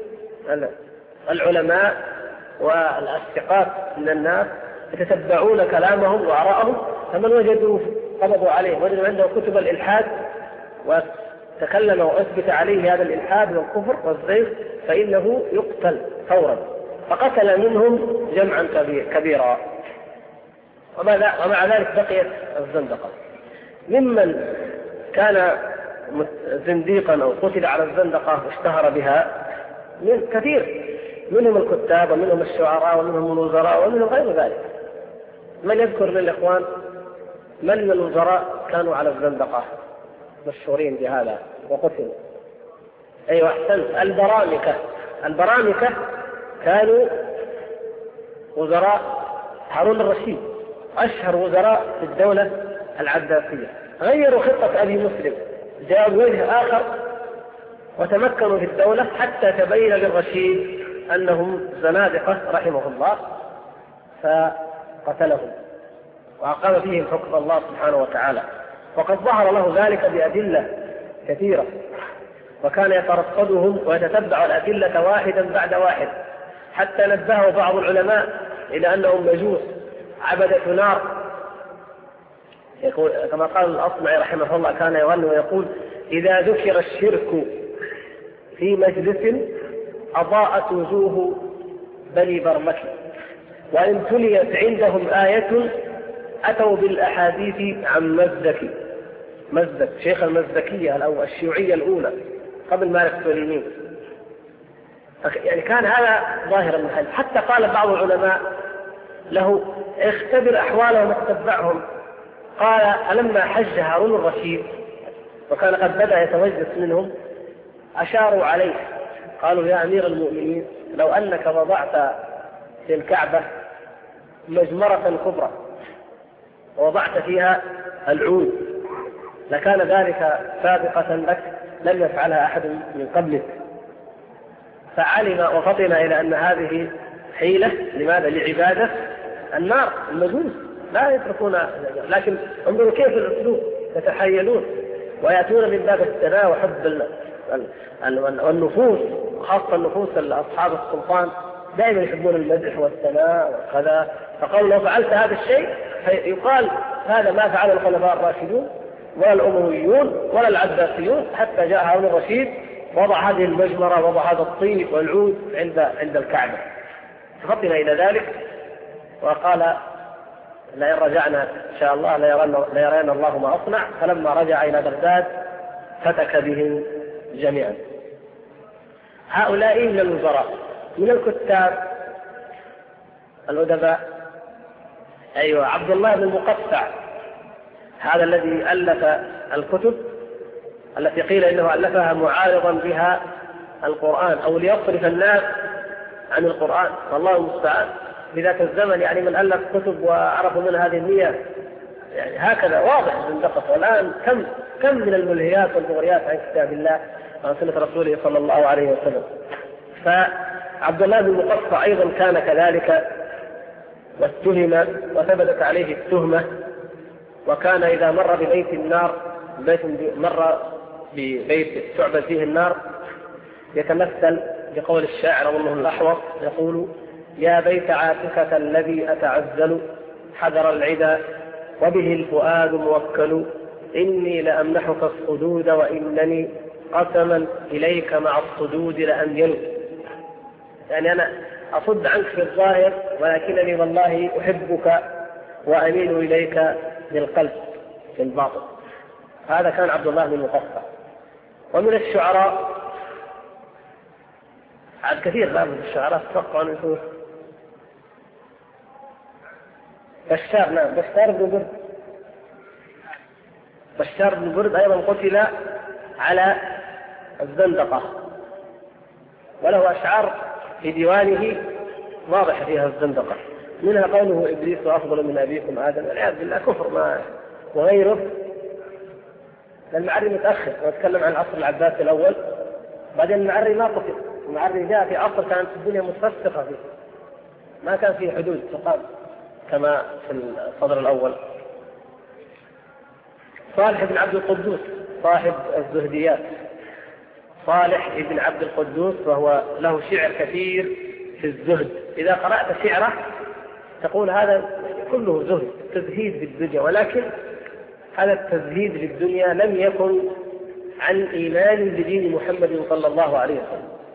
العلماء والأثقات من الناس يتتبعون كلامهم وآراءهم، فمن وجدوا قبضوا عليه، وجدوا عنده كتب الإلحاد وتكلم وأثبت عليه هذا الإلحاد والكفر والزيغ فإنه يقتل يقتل فورا، فقتل منهم جمعا كبيرا. ومع ذلك بقيت الزندقة. ممن كان زنديقا أو قتل على الزندقة واشتهر بها من كثير، منهم الكتاب ومنهم الشعراء ومنهم الوزراء ومنهم غير ذلك. من يذكر للإخوان من الوزراء كانوا على الزندقة مشهورين بهذا وقتلوا؟ أيوة أحسنت، البرامكة كانوا وزراء هارون الرشيد، أشهر وزراء في الدولة العباسية. غيروا خطة أبي مسلم، جاءوا وجه آخر وتمكنوا في الدولة حتى تبين للرشيد أنهم زنادقة رحمه الله، فقتلهم وأقام فيهم حكم الله سبحانه وتعالى. وقد ظهر له ذلك بأدلة كثيرة، وكان يترصدهم ويتتبع الأدلة واحدا بعد واحد، حتى نبهه بعض العلماء إلى أنهم مجوس عبدة نار. يقول كما قال الأصمعي رحمه الله، كان يغني ويقول: إذا ذكر الشرك في مجلس أضاءت وجوه بني برمك، وإن تليت عندهم آية أتوا بالأحاديث عن مزدك شيخ المزدكية أو الشيوعية الأولى قبل مالك السليمين. يعني كان هذا ظاهر المحل. حتى قال بعض العلماء له: اختبر أحوالهم وتتبعهم. قال: ألما حج هارون الرشيد وكان قد بدأ يتوجس منهم أشاروا عليه، قالوا: يا أمير المؤمنين، لو أنك وضعت في الكعبة مجمرة كبرى ووضعت فيها العود لكان ذلك سابقة لك لم يفعلها أحد من قبلك. فعلم وفطن إلى أن هذه حيلة. لماذا؟ لعبادة النار. المجوس لا يتركون، لكن انظروا كيف الأسلوب، يتحيلون ويأتون من باب الثناء وحب والنفوس، خاصة النفوس أصحاب السلطان دائما يحبون المدح والثناء وكذا. فقالوا: لو فعلت هذا الشيء يقال هذا ما فعله الخلفاء الراشدون ولا الأمويون ولا العباسيون، حتى جاء هارون الرشيد وضع هذه المجمرة، وضع هذا الطيب والعود عند الكعبة. ففطن إلى ذلك وقال: لئن رجعنا إن شاء الله ليرينا الله ما أصنع. فلما رجع إلى بغداد فتك بهم جميعا. هؤلاء من الوزراء. من الكتاب الأدباء أيوة عبد الله بن المقفع، هذا الذي ألف الكتب التي قيل إنه ألفها معارضا بها القرآن أو ليصرف الناس عن القرآن، والله المستعان. في ذاك الزمن يعني من ألف كتب وعرفوا من هذه النية، يعني هكذا واضح من دقة. والآن كم من الملهيات والمغريات عن كتاب الله وعن سنة رسوله صلى الله عليه وسلم. فعبد الله بن المقفع أيضا كان كذلك، واتهم وثبتت عليه التهمة. وكان إذا مر ببيت النار، مر ببيت تعبد فيه النار، يتمثل بقول الشاعر والله الأحوص يقول: يا بيت عاتكة الذي أتعزل حذر العدا وبه الفؤاد موكل، إني لأمنحك الصدود وإنني قسما إليك مع الصدود لأميل. يعني أنا أصد عنك في الظاهر ولكنني والله أحبك وأميل إليك بالقلب في الباطن. هذا كان عبد الله بن المقفع. ومن الشعراء عاد كثير من الشعراء تفقوا عن النصوص. بشار بن برد أيضا قتل على الزندقة، وله أشعار في ديوانه واضح فيها الزندقة، منها قوله: إبليس أفضل من أبيكم آدم، والعياذ بالله، كفر وغيره. المعري متأخر ويتكلم عن العصر العباسي الأول، بعدين المعري ما قتل. المعري جاء في عصر كانت الدنيا متفسخة فيه، ما كان فيه حدود تقام كما في الصدر الأول. صالح بن عبد القدوس صاحب الزهديات، صالح بن عبد القدوس، وهو له شعر كثير في الزهد. إذا قرأت شعره تقول هذا كله زهد، تزهيد بالدنيا، ولكن هذا التزهيد للدنيا لم يكن عن إيمان بدين محمد صلى الله عليه وسلم،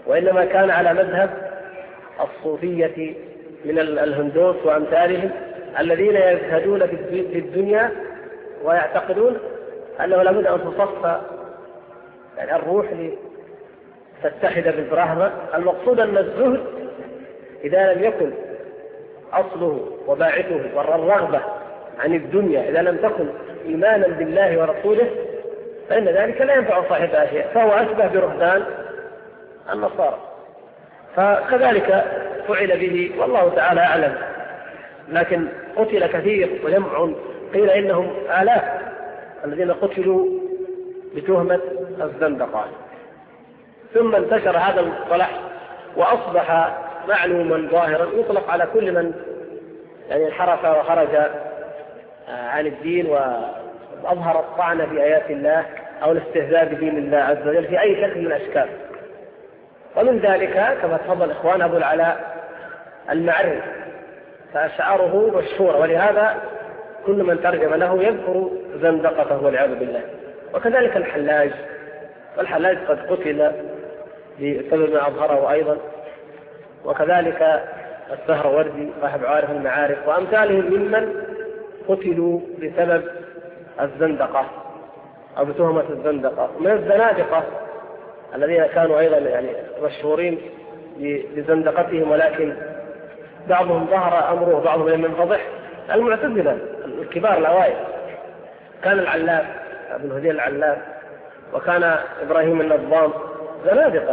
وإنما كان على مذهب الصوفية من الهندوس وأمثالهم الذين يزهدون في الدنيا ويعتقدون أنه لابد أن تصفى يعني الروح لتتحد بالبراهمة. المقصود أن الزهد إذا لم يكن أصله وباعثه والرغبة عن الدنيا، إذا لم تكن إيمانا بالله ورسوله، فإن ذلك لا ينفع صاحبها شيء، فهو أشبه برهبان النصارى. فكذلك فعل به والله تعالى أعلم، لكن قتل كثير وجمع، قيل إنهم آلاف الذين قتلوا بتهمة الزندقة. ثم انتشر هذا المصطلح وأصبح معلوما ظاهرا يطلق على كل من يعني انحرف وخرج عن الدين وأظهر الطعن بآيات الله أو الاستهزاء بدين الله عز وجل في أي شكل من الأشكال. ومن ذلك كما تفضل إخوان أبو العلاء المعري، فأشعاره مشهورة، ولهذا كل من ترجم له يذكر زندقته والعياذ بالله. وكذلك الحلاج، والحلاج قد قتل بسبب ما أظهره أيضا، وكذلك السهروردي صاحب عارف المعارف وأمثالهم ممن قتلوا بسبب الزندقة أو بتهمة الزندقة. من الزنادقة الذين كانوا أيضا يعني مشهورين بزندقتهم، ولكن بعضهم ظهر أمره بعضهم لم ينفضح، المعتزلة الكبار الأوائل، كان العلاف ابن هذيل العلاف وكان إبراهيم النظام زنادقة،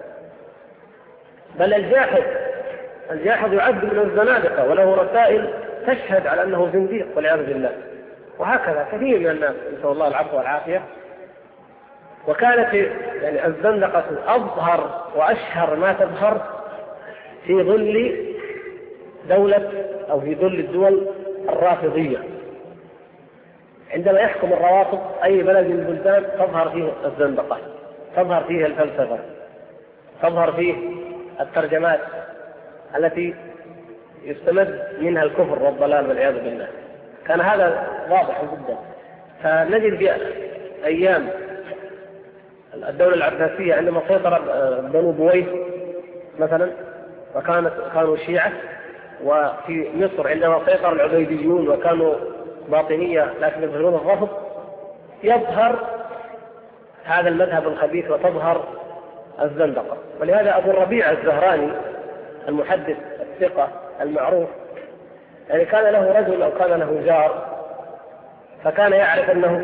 بل الجاحظ يعد من الزنادقة وله رسائل تشهد على أنه زنديق والعياذ بالله. وهكذا كثير من الناس نسأل الله العفو والعافية. وكانت يعني الزندقة أظهر وأشهر ما تظهر في ظل دولة أو في ظل الدول الرافضية. عندما يحكم الروافض أي بلد من البلدان تظهر فيه الزندقة، تظهر فيه الفلسفة، تظهر فيه الترجمات التي يستمد منها الكفر والضلال والعياذ بالله. كان هذا واضح جدا. فنجد في أيام الدولة العباسية عندما سيطر بنو بويه مثلا وكانوا شيعة، وفي مصر عندما سيطر العبيديون وكانوا باطنية لكن يظهرون الرفض، يظهر هذا المذهب الخبيث وتظهر الزندقة. ولهذا أبو الربيع الزهراني المحدث الثقة المعروف يعني كان له رجل أو كان له جار، فكان يعرف أنه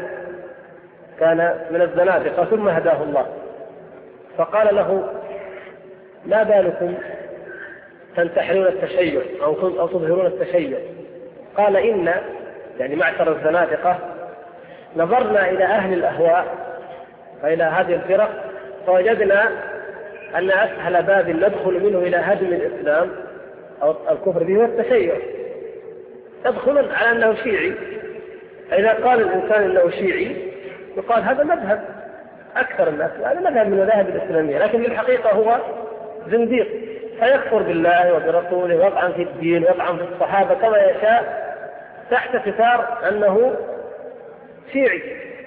كان من الزنادقة ثم هداه الله، فقال له: ما بالكم تنتحرون التشيع أو تظهرون التشيع؟ قال: إن يعني معشر الزنادقة نظرنا إلى أهل الأهواء وإلى هذه الفرق فوجدنا أن أسهل باب ندخل منه إلى هدم الإسلام أو الكفر به هو التشيع. يدخلون على أنه شيعي، فإذا قال الإنسان أنه شيعي يقال هذا مذهب أكثر الناس، هذا مذهب من المذاهب الإسلامية، لكن في الحقيقة هو زنديق، فيكفر بالله وبرسوله ويطعن في الدين ويطعن في الصحابة كما يشاء تحت ستار أنه شيعي.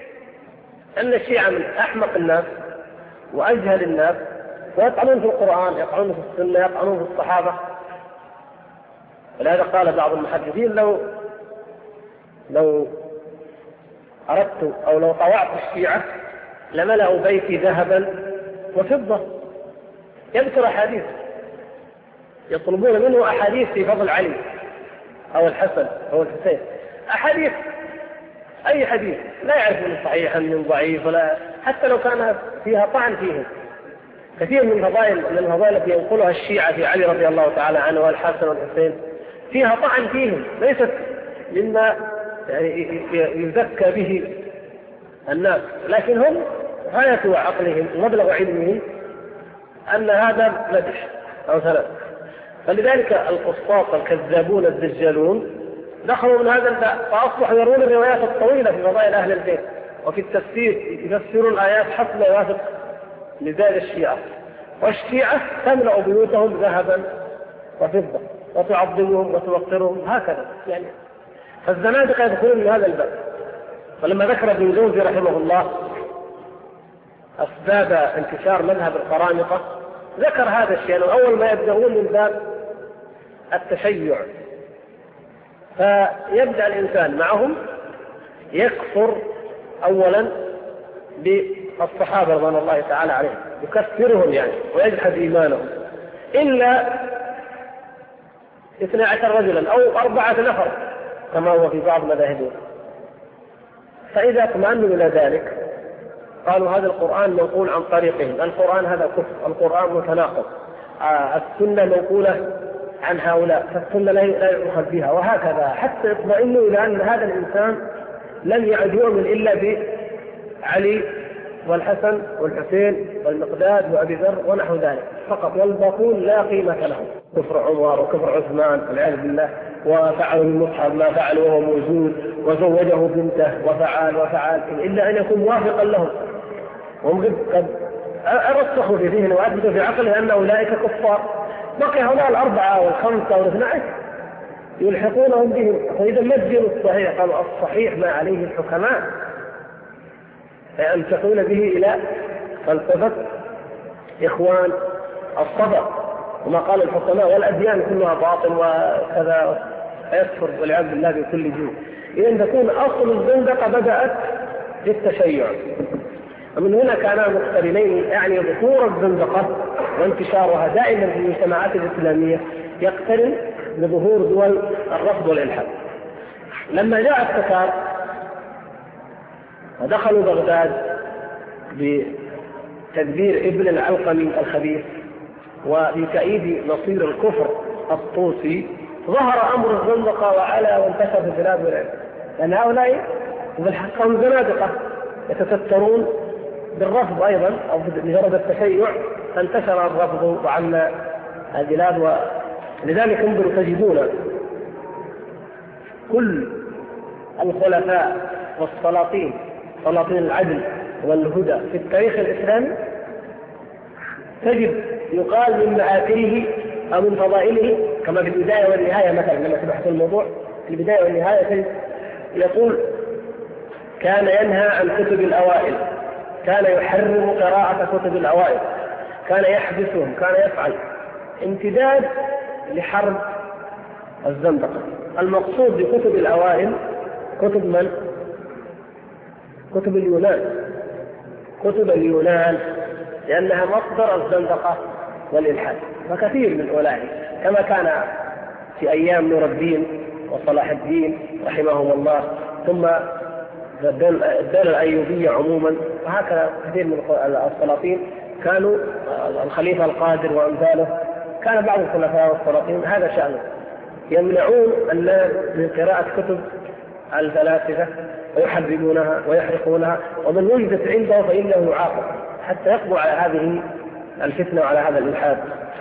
أن الشيعة من أحمق الناس وأجهل الناس، ويطعنون في القرآن، يطعنون في السنة، يطعنون في الصحابة. ولهذا قال بعض المحدثين: لو أردت أو لو طوعت الشيعة لملأوا بيتي ذهبا وفضة. يذكر أحاديث يطلبون منه أحاديث في فضل علي أو الحسن أو الحسين، أحاديث أي حديث لا يعرفون صحيحا من ضعيف، ولا حتى لو كان فيها طعن فيهم. كثير من الفضائل التي ينقلها الشيعة في علي رضي الله تعالى عنه والحسن والحسين فيها طعن فيهم، ليست مما يعني يزكى به الناس، لكن هم غاية عقلهم ومبلغ علمهم أن هذا مدح أو ثلاث. فلذلك القسطاس الكذابون الدجالون دخلوا من هذا الباب، فأصبحوا يرون الروايات الطويلة في فضائل أهل البيت، وفي التفسير يفسرون الآيات حسب ما يوافق مزاج الشيعة. والشيعة تملأ بيوتهم ذهبا وفضة وتعظمهم وتوقرهم هكذا يعني. فالزنادقة يدخلون من هذا الباب. ولما ذكر ابن جوزي رحمه الله أسباب انتشار مذهب القرامطة ذكر هذا الشيء أول ما يبدأون من باب التشيع، فيبدأ الإنسان معهم يكفر أولا بالصحابة رضوان الله تعالى عليهم، يكفرهم يعني ويجحد إيمانهم، إلا 12 رجلا أو 4 نفر كما هو في بعض مذاهبهم. فإذا اطمأنوا إلى ذلك قالوا هذا القرآن منقول عن طريقهم، القرآن هذا كفر، القرآن متناقض، السنة منقولة عن هؤلاء، فالسنة لا يؤخذ بها، وهكذا حتى يطمئنوا إلى أن هذا الإنسان لم يعد يؤمن إلا بعلي والحسن والحسين والمقداد وأبي ذر ونحو ذلك فقط، والباقون لا قيمة لهم. كفر عمر وكفر عثمان والعياذ بالله، وفعلوا المصحف ما فعلوا وهو موجود، وزوجه بنته وفعل إلا أن يكون موافقا لهم، وهم قد أرسخوا في ذهنه وأثبتوا في عقله أن أولئك كفار. بقي هؤلاء 4 و5 و12 يلحقونهم بهم. فإذا ما الدين الصحيح؟ قالوا الصحيح ما عليه الحكماء، أن تقول به إلى فلسفة إخوان الصدق وما قال الحكماء، والأديان كلها باطل وكذا، يكفر والعياذ بالله بكل دين. إذن تكون أصل الزندقة بدأت بالتشيع، ومن هنا كانا مقترنين، يعني ظهور الزندقة وانتشارها دائما في المجتمعات الإسلامية يقترن بظهور دول الرفض والإلحاد. لما جاء التتار ودخلوا بغداد بتدبير ابن العلقمي الخبيث وبتأييد نصير الكفر الطوسي، ظهر أمر الزندقة وعلى وانتشر في البلاد والعلم، لأن هؤلاء بالحق هم زنادقة يتسترون بالرفض أيضا أو بمجرد التشيع، فانتشر الرفض وعم البلاد. ولذلك انظروا تجدون كل الخلفاء والسلاطين، سلاطين العدل والهدى في التاريخ الإسلامي، تجد يقال من مآثره أو من فضائله كما في البداية والنهاية مثلا، لما تبحث الموضوع في البداية والنهاية تجد يقول كان ينهى عن كتب الأوائل، كان يحرم قراءة كتب الأوائل، كان يحبسهم، كان يفعل امتداد لحرب الزندقة. المقصود بكتب الأوائل كتب من؟ كتب اليونان، كتب اليونان، لأنها مصدر الزندقة والإلحاد. فكثير من أولئك كما كان في أيام نور الدين وصلاح الدين رحمهم الله، ثم الدولة الأيوبية عموما، وهكذا كثير من السلاطين كانوا الخليفة القادر وأمثاله، كان بعض الخلفاء والسلاطين هذا شأنه، يمنعون الناس من قراءة كتب الفلاسفة ويحرمونها ويحرقونها، ومن وجدت عنده فإنه يعاقب حتى يقضوا على هذه الفتنة وعلى هذا الإلحاد.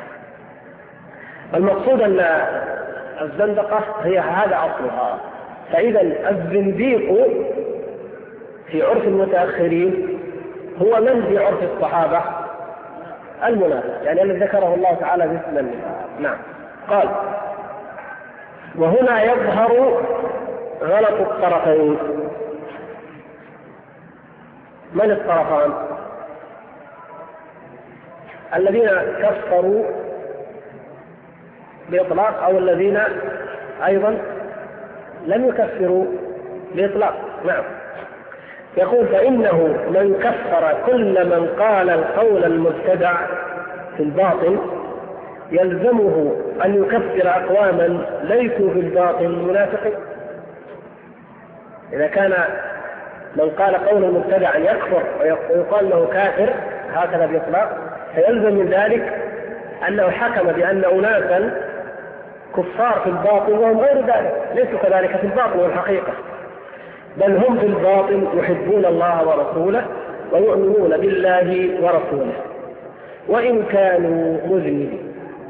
المقصود أن الزندقة هي هذا أصلها. فإذا الزنديق في عرف المتأخرين هو من في عرف الصحابة؟ المنافق، يعني الذي ذكره الله تعالى باسم النفاق. نعم. قال وهنا يظهر غلط الطرفين. من الطرفان؟ الذين كفروا بإطلاق أو الذين أيضا لم يكفروا بإطلاق. نعم. يقول فإنه من كفر كل من قال القول المبتدع في الباطل يلزمه أن يكفر أقواما ليسوا في الباطل منافقين. إذا كان من قال قولا مبتدعا يكفر ويقال له كافر هكذا بإطلاق، فيلزم من ذلك أنه حكم بأن أناسا كفار في الباطل وهم غير ذلك، ليسوا كذلك في الباطل والحقيقة، بل هم في الباطل يحبون الله ورسوله ويؤمنون بالله ورسوله وإن كانوا مذنبين.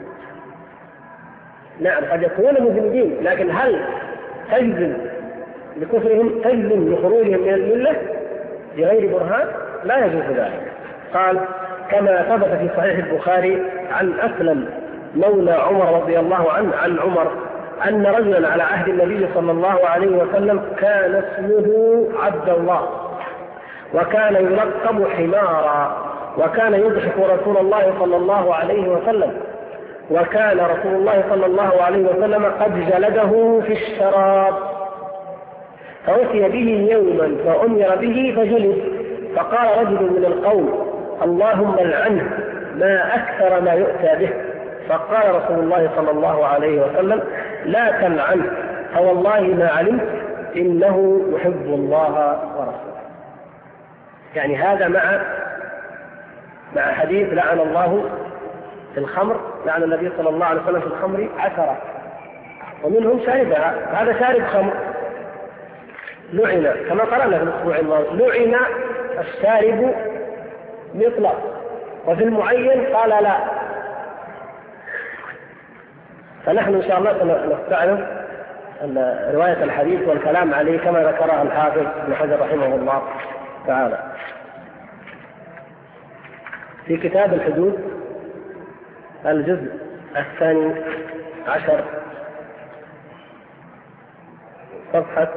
نعم قد يكونوا مذنبين، لكن هل تجزم بكفرهم، تجزم بخروجهم من الملة بغير برهان؟ لا يجوز ذلك. قال كما ثبت في صحيح البخاري عن أسلم مولى عمر رضي الله عنه عن عمر أن رجلا على عهد النبي صلى الله عليه وسلم كان اسمه عبد الله، وكان يلقب حمارا، وكان يضحك رسول الله صلى الله عليه وسلم، وكان رسول الله صلى الله عليه وسلم قد جلده في الشراب، فأتي به يوما فأمر به فجلد، فقال رجل من القوم: اللهم العنه، ما أكثر ما يؤتى به. فقال رسول الله صلى الله عليه وسلم: لا تلعنه، فوالله ما علمت إنه يحب الله ورسوله. يعني هذا مع حديث لعن الله في الخمر، لعن النبي صلى الله عليه وسلم في الخمر 10، ومنهم شاربها. هذا شارب خمر لعن، كما قرأنا في الأسبوع الماضي، لعن الشارب مطلق، وفي المعين قال لا. فنحن إن شاء الله سنستعرض رواية الحديث والكلام عليه كما ذكرها الحافظ ابن حجر رحمه الله تعالى في كتاب الحدود الجزء 12 صفحة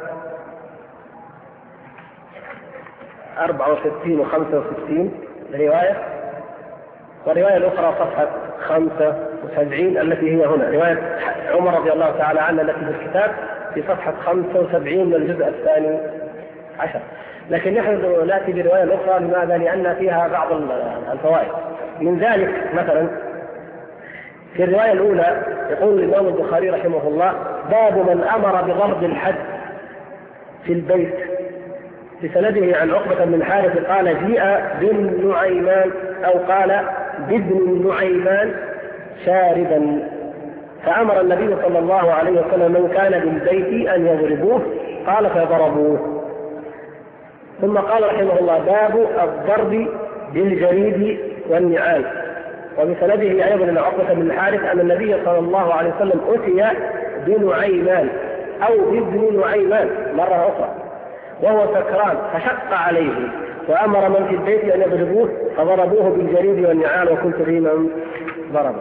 64 و 65 رواية، والرواية الأخرى صفحة 75 التي هي هنا، رواية عمر رضي الله تعالى عنه التي في الكتاب في صفحة 75 من الجزء 12. لكن نحن نأتي برواية أخرى. لماذا؟ لأن فيها بعض الفوائد. من ذلك مثلا في الرواية الأولى يقول الإمام البخاري رحمه الله: باب من أمر بضرب الحد في البيت، بسنده عن عقبة بن حارث قال: جيء بن نعيمان أو قال بابن نعيمان شاربا، فأمر النبي صلى الله عليه وسلم من كان بالبيت أن يضربوه، قال فضربوه. ثم قال رحمه الله: باب الضرب بالجريد والنعال، وبسنده أيضا عن عقبة بن حارث أن النبي صلى الله عليه وسلم أتي بنعيمان أو بابن نعيمان مرة أخرى وهو سكران فشق عليه، وأمر من في البيت أن يضربوه فضربوه بالجريد والنعال، وكنت فيمن ضربه.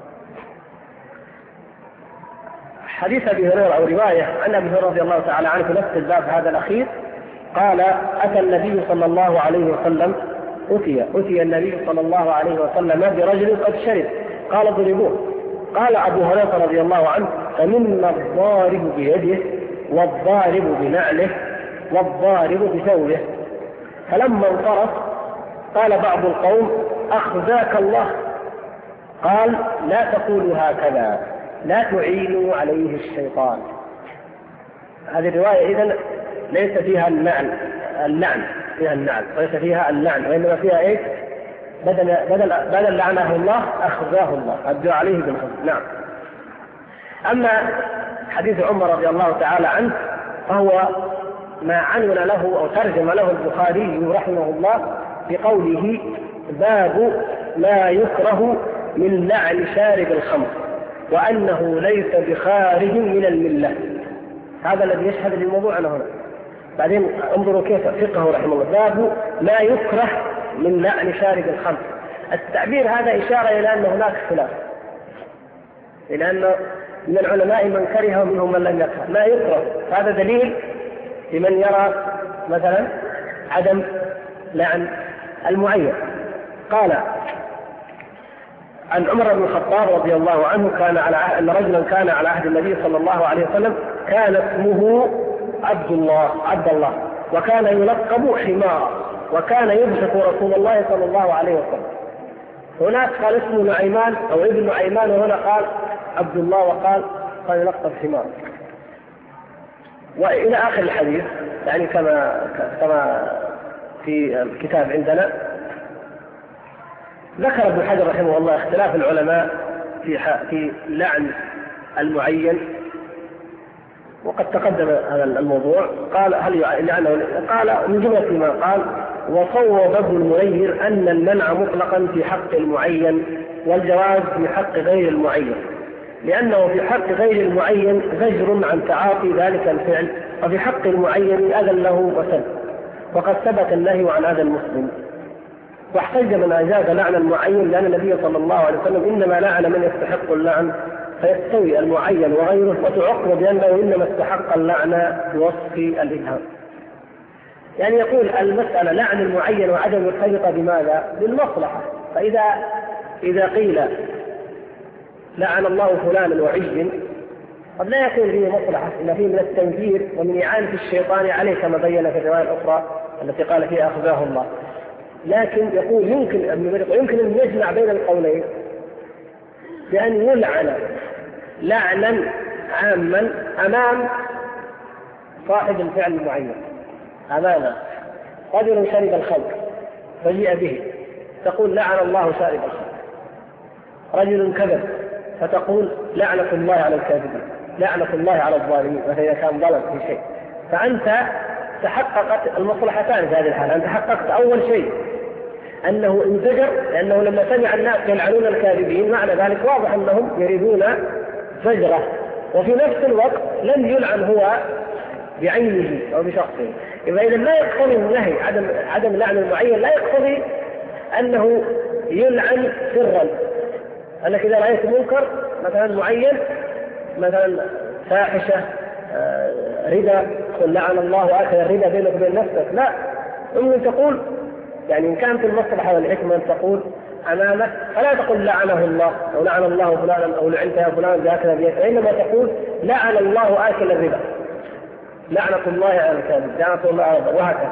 حديث أبي هريرة أو رواية عن أبي هريرة رضي الله تعالى عنه في نفس الباب هذا الأخير قال: أتى النبي صلى الله عليه وسلم أتي النبي صلى الله عليه وسلم برجل قد شرب، قال ضربوه. قال أبو هريرة رضي الله عنه: فمنا الضارب بيده والضارب بنعله والضارب بثوبه. فلما انصرف قال بعض القوم: أخزاك الله. قال: لا تقولوا هكذا، لا تعينوا عليه الشيطان. هذه الرواية إذن ليس فيها اللعن فيها النعل، وليس فيها اللعن، وإنما فيها إيه؟ بدل لعنه الله أخزاه الله، الدعاء عليه بالخزي. نعم. أما حديث عمر رضي الله تعالى عنه فهو ما عنون له أو ترجم له البخاري رحمه الله بقوله: باب ما يكره من لعن شارب الخمر، وأنه ليس بخارج من الملة. هذا الذي يشهد للموضوع هنا. بعدين انظروا كيف فقهه رحمه الله: باب ما يكره من لعن شارب الخمر. التعبير هذا إشارة إلى أن هناك خلاف، إلى أن من العلماء من كره ومنهم من لم يكره. ما يكره هذا دليل لمن يرى مثلا عدم لعن المعين. قال عن عمر بن الخطاب رضي الله عنه أن رجلا كان على عهد النبي صلى الله عليه وسلم كان اسمه عبد الله، وكان يلقب حمارا، وكان يضحك رسول الله صلى الله عليه وسلم. هناك قال اسمه نعيمان أو ابن نعيمان، وهنا قال عبد الله وقال يلقب حمارا، وإلى آخر الحديث. يعني كما في الكتاب عندنا. ذكر ابن حجر رحمه الله اختلاف العلماء في لعن المعين، وقد تقدم هذا الموضوع. قال: هل لعنه؟ قال من جملة ما قال: وصوب ابن المنير أن المنع مطلقا في حق المعين والجواز في حق غير المعين، لأنه في حق غير المعين زجر عن تعاطي ذلك الفعل، وفي حق المعين أذى له وسب، وقد ثبت النهي عن أذى المسلم. واحتج من أجاز لعن المعين لأن النبي صلى الله عليه وسلم إنما لعن من يستحق اللعن، فيستوي المعين وغيره، وتعقب بأنه إنما استحق اللعن بوصف الإبهام. يعني يقول المسألة لعن المعين وعدم مرتبطة بماذا؟ بالمصلحة. فإذا قيل لعن الله فلانا وعي قد لا يكون فيه مصلحة، إلا فيه من التنفير ومن إعانة الشيطان عليه كما بين في الرواية الأخرى التي قال فيها أخزاه الله. لكن يقول يمكن أن يجمع بين القولين بأن يلعن لعنا عاما أمام صاحب الفعل المعين، أمام رجل شرب الخمر فجيء به تقول لعن الله شارب الخمر، رجل كذب فتقول لعنة الله على الكاذبين، لعنة الله على الظالمين مثلا إذا كان ظلم في شيء. فأنت تحققت المصلحتان في هذه الحالة. أنت حققت أول شيء أنه انزجر، لأنه لما سمع الناس يلعنون الكاذبين معنى ذلك واضح أنهم يريدون زجرة، وفي نفس الوقت لم يلعن هو بعينه أو بشخصه. إذا لا يقتضي النهي عدم لعن المعين، لا يقتضي أنه يلعن سرا، أنك إذا رأيت منكر مثلا معين مثلا فاحشة ربا قل لعن الله آكل الربا بينك وبين نفسك، لا، ممكن تقول يعني إن كانت المصلحة والحكمة تقول أمامك فلا تقول لعنه الله أو لعن الله فلانا أو لعنت يا فلان بهكذا بيك، إنما تقول لعن الله آكل الربا، لعنة الله على الكاذب، لعنة الله على وهكذا.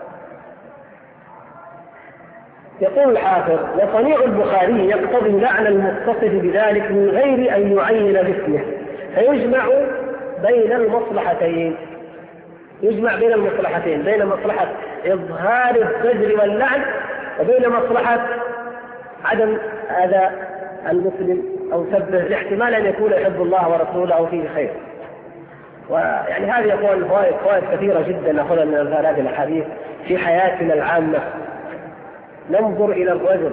يقول الحافظ وصنيع البخاري يقتضي لعن المتصف بذلك من غير أن يعين باسمه، فيجمع بين المصلحتين، يجمع بين المصلحتين، بين مصلحة إظهار الزجر واللعن وبين مصلحة عدم أذى المسلم أو سبه، لاحتمال أن يكون يحب الله ورسوله أو فيه خير. ويعني هذه يكون فوائد كثيرة جدا نأخذها من هذه الأحاديث في حياتنا العامة. ننظر إلى الرجل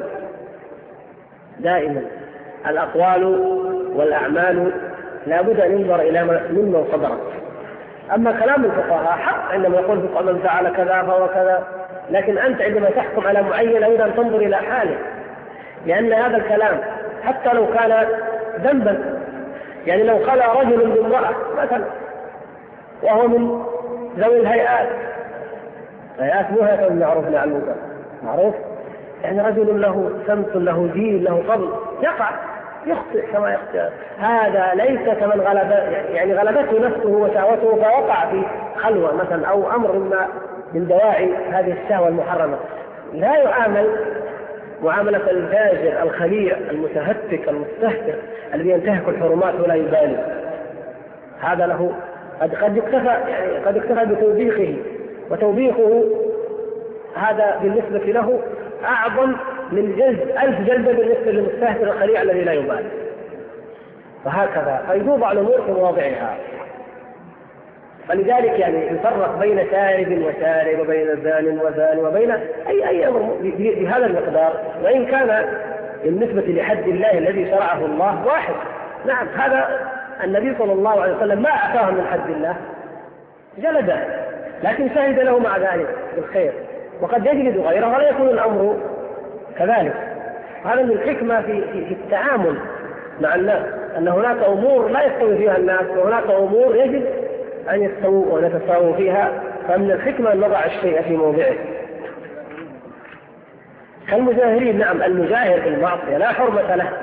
دائما، الأقوال والأعمال لا بد أن ينظر إلى ممن صدرت. أما كلام الفقهاء حق عندما يقول الفقهاء من فعل كذا فهو كذا، لكن أنت عندما تحكم على معين أريد أن تنظر إلى حاله، لأن هذا الكلام حتى لو كان ذنبا، يعني لو خلى رجل بامرأة مثلا وهو من ذوي الهيئات مو هيئة معروف عن المنكر، معروف يعني رجل له سمت له دين له فضل، يقع يخطئ كما يخطئ، هذا ليس كمن يعني غلبته نفسه وشهوته فوقع في خلوة مثلا أو أمر من دواعي هذه الشهوة المحرمة، لا يعامل معاملة الفاجر الخليع المتهتك المستهتر الذي ينتهك الحرمات ولا يبالي. هذا له قد اكتفى بتوبيخه، وتوبيخه هذا بالنسبة له أعظم من جلد 1000 جلدة بالنسبة للمستهتر الخليع الذي لا يبالي. وهكذا فيوضع الأمور في مواضعها. فلذلك يعني يفرق بين شارب وشارب وبين زان وزان وبين أي أمر بهذا المقدار، وإن كان بالنسبة لحد الله الذي شرعه الله واحد. نعم هذا النبي صلى الله عليه وسلم ما أعطاه من حد الله جلده، لكن شهد له مع ذلك بالخير، وقد يجلد غيره ولا يكون الأمر كذلك. هذا من الحكمة في التعامل مع الناس، أن هناك أمور لا يستوي فيها الناس وهناك أمور يجب أن يستووا ونتساووا فيها، فمن الحكمة أن نضع الشيء في موضعه. كالمجاهرين، نعم المجاهر في المعصية لا حرمة له.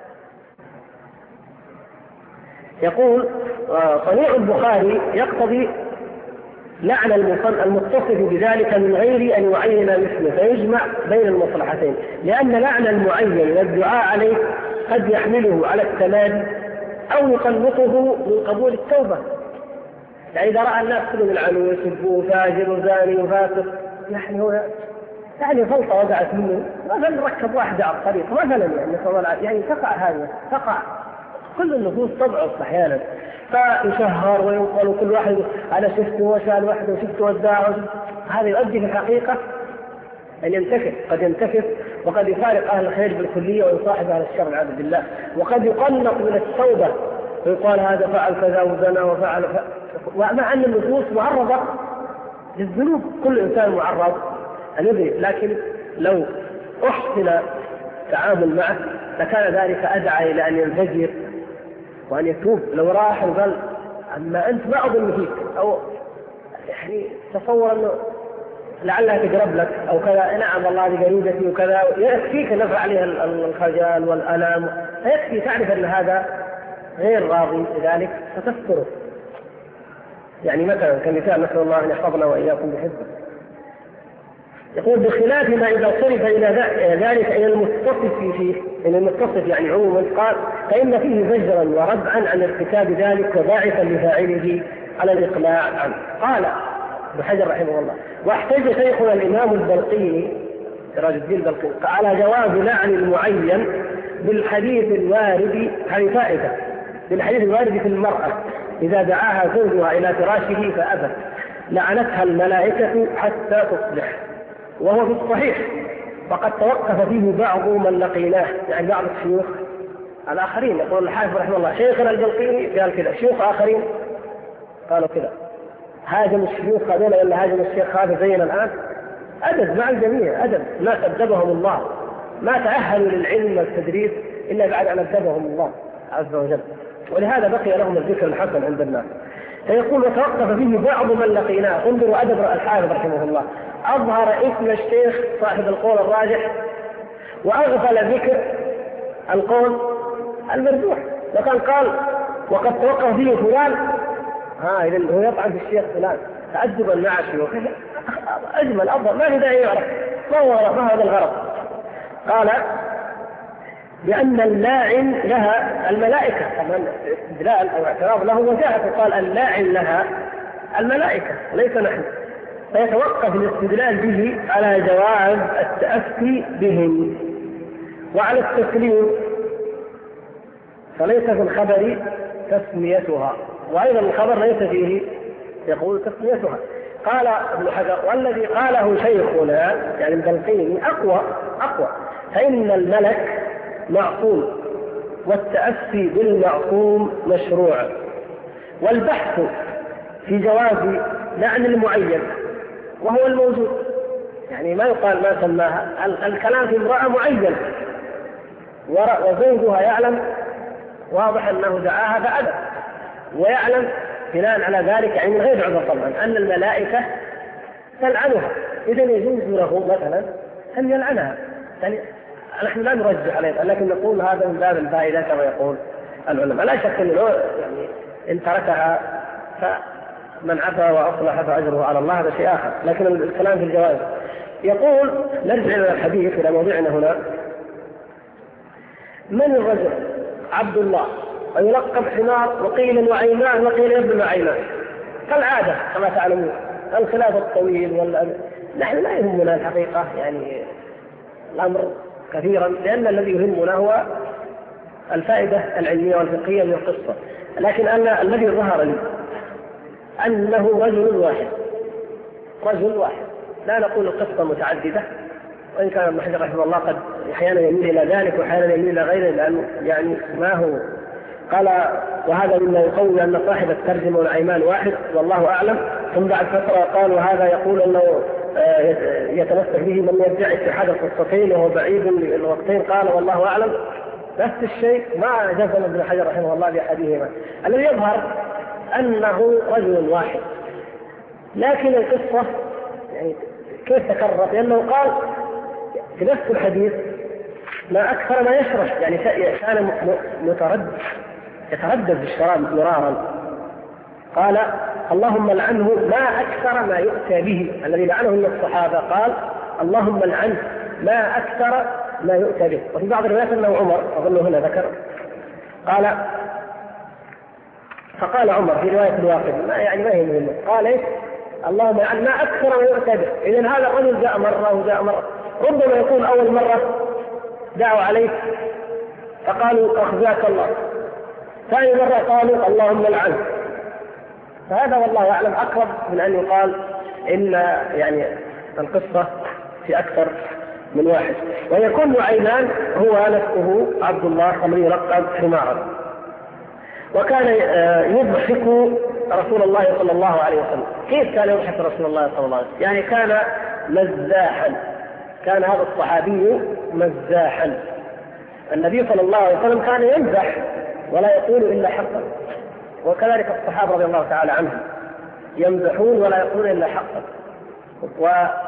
يقول صنيع البخاري يقتضي لعن المتصف بذلك من غير أن يعين مثله، فيجمع بين المصلحتين، لأن لعن المعين والدعاء عليه قد يحمله على التمادي أو يقلقه من قبول التوبة. يعني إذا رأى الناس كلهم يلعنوا ويسبوا فاجر وزاني وفاسق، يعني هو يعني غلطة وقعت منه، مثلا ركب واحدة على الطريق مثلا، يعني تقع هذه تقع، كل النفوس تضعف أحيانا، فيشهر وينقل وكل واحد أنا شفت وشال واحد وشفت وداع، هذا يؤدي في الحقيقة أن ينتكس، قد ينتكس وقد يفارق أهل الخير بالكلية ويصاحب أهل الشر والعياذ بالله، وقد يقلق من التوبة ويقال هذا فعل كذا وزنا وفعل ومع أن النفوس معرضة للذنوب، كل إنسان معرض أن يذنب، لكن لو أحسن التعامل معه لكان ذلك أدعى إلى أن ينفجر وأن يتوب. لو راح وقال أما أنت ما أظن فيك، أو يعني تصور أنه لعلها تقرب لك أو كذا، نعم والله هذه قريبتي وكذا، يكفيك نفع عليها الخجل والألم، فيكفي تعرف أن هذا غير راضي بذلك فتستره. يعني مثلا كمثال، نسأل الله أن يحفظنا وإياكم بحفظه. يقول بخلاف ما إذا صرف إلى ذلك إلى المتصف فيه، إلى المتصف يعني عموما، قال فإن فيه زجرا وردعا عن ارتكاب ذلك وباعثا لفاعله على الإقلاع عنه. قال ابن حجر رحمه الله: واحتج شيخنا الإمام البلقيني سراج الدين البلقيني على جواز لعن المعين بالحديث الوارد، هذه فائدة، بالحديث الوارد في المرأة إذا دعاها زوجها إلى فراشه فأبت لعنتها الملائكة حتى تصبح، وهو في الصحيح، وقد توقف فيه بعض من لقيناه، يعني بعض الشيوخ الآخرين. يقول الحافظ رحمه الله: شيخنا البلقيني قال كذا، شيوخ آخرين قالوا كذا، هاجم الشيوخ هذول ولا هاجم الشيخ هذا زينا الآن؟ أدب مع الجميع، أدب، ناس أدبهم الله، ما تأهلوا للعلم والتدريس إلا بعد أن أدبهم الله عز وجل، ولهذا بقي لهم الذكر الحسن عند الناس. فيقول: وتوقف فيه بعض من لقيناه. انظروا أدب الحافظ رحمه الله، أظهر اسم الشيخ صاحب القول الراجح وأغفل ذكر القول المرجوح. وكان قال وقد توقف فيه فلان، إذا هو يطعن في الشيخ فلان تأدبا مع شيوخه، أجمل أفضل، ما في داعي يعرف ما هذا الغرض. قال: لأن اللاعن لها الملائكة، طبعا استدلال أو اعتراض له وجاءت، قال اللاعن لها الملائكة ليس نحن، فيتوقف الاستدلال به على جواز التأسي بهم وعلى التسليم، فليس في الخبر تسميتها، وأيضا الخبر ليس فيه يقول تسميتها. قال ابن حجر: والذي قاله شيخنا يعني البلقيني أقوى، فإن الملك معصوم والتأسي بالمعصوم مشروع، والبحث في جواز لعن المعين وهو الموجود، يعني ما يقال ما سماها، الكلام في امرأة معين وزوجها يعلم، واضح أنه دعاها فأبت، ويعلم بناء على ذلك يعني من غير عذر طبعا أن الملائكة تلعنها، إذا يجوز له مثلا أن يلعنها. يعني نحن لا نرجح عليه، لكن نقول هذا من باب الفائدة كما يقول العلماء. لا شك أنه يعني إن تركها فمن عفا وأصلح فأجره على الله، هذا شيء آخر، لكن الكلام في الجواز. يقول: نرجع إلى الحديث إلى موضعنا هنا. من الرجل عبد الله ويلقب حمار وقيل وعينان وقيل ابن وعينان، كالعادة كما تعلمون الخلاف الطويل نحن لا يهمنا الحقيقة يعني الأمر كثيرا، لأن الذي يهمنا هو الفائدة العلمية والفقهية من القصة. لكن الذي ظهر لي أنه رجل واحد، لا نقول القصة متعددة، وإن كان ابن حجر رحمه الله قد أحيانا يميل إلى ذلك وأحيانا يميل إلى غيره، لأنه يعني ما هو قال، وهذا مما يقوي أن صاحب الترجمة والأيمان واحد والله أعلم. ثم بعد فترة قال وهذا يقول أنه يتمسك به من يدعي اتحاد القصتين وهو بعيد الوقتين، قال والله أعلم. نفس الشيء ما جزم ابن حجر رحمه الله بأحدهما. الذي يظهر أنه رجل واحد، لكن القصة يعني كيف تكرر؟ لأنه قال في نفس الحديث ما أكثر ما يشرب، يعني كان يتردد بالشراب مرارا. قال اللهم لعنه ما أكثر ما يؤتى به، الذي لعنه من الصحابة قال اللهم لعنه ما أكثر ما يؤتى به. وفي بعض الروايات أنه عمر، أظن هنا ذكر، قال فقال عمر في رواية الواقدي ما هي مهمة، قال إيه؟ اللهم لعن ما أكثر ما يؤتى به. إذن هذا الرجل جاء مرة وجاء مرة، ربما يكون أول مرة دعوا عليه فقالوا أخزاك الله، ثاني مرة قالوا اللهم لعنه. فهذا والله أعلم أقرب من أن يقال إن يعني القصة في أكثر من واحد. ويكون عينان هو نفسه عبد الله الذي يلقب حمارا، وكان يضحك رسول الله صلى الله عليه وسلم. كيف كان يضحك رسول الله صلى الله عليه وسلم؟ يعني كان مزاحا، كان هذا الصحابي مزاحا. النبي صلى الله عليه وسلم كان يمزح ولا يقول إلا حقا، وكذلك الصحابة رضي الله تعالى عنهم يمزحون ولا يقولون إلا حقا.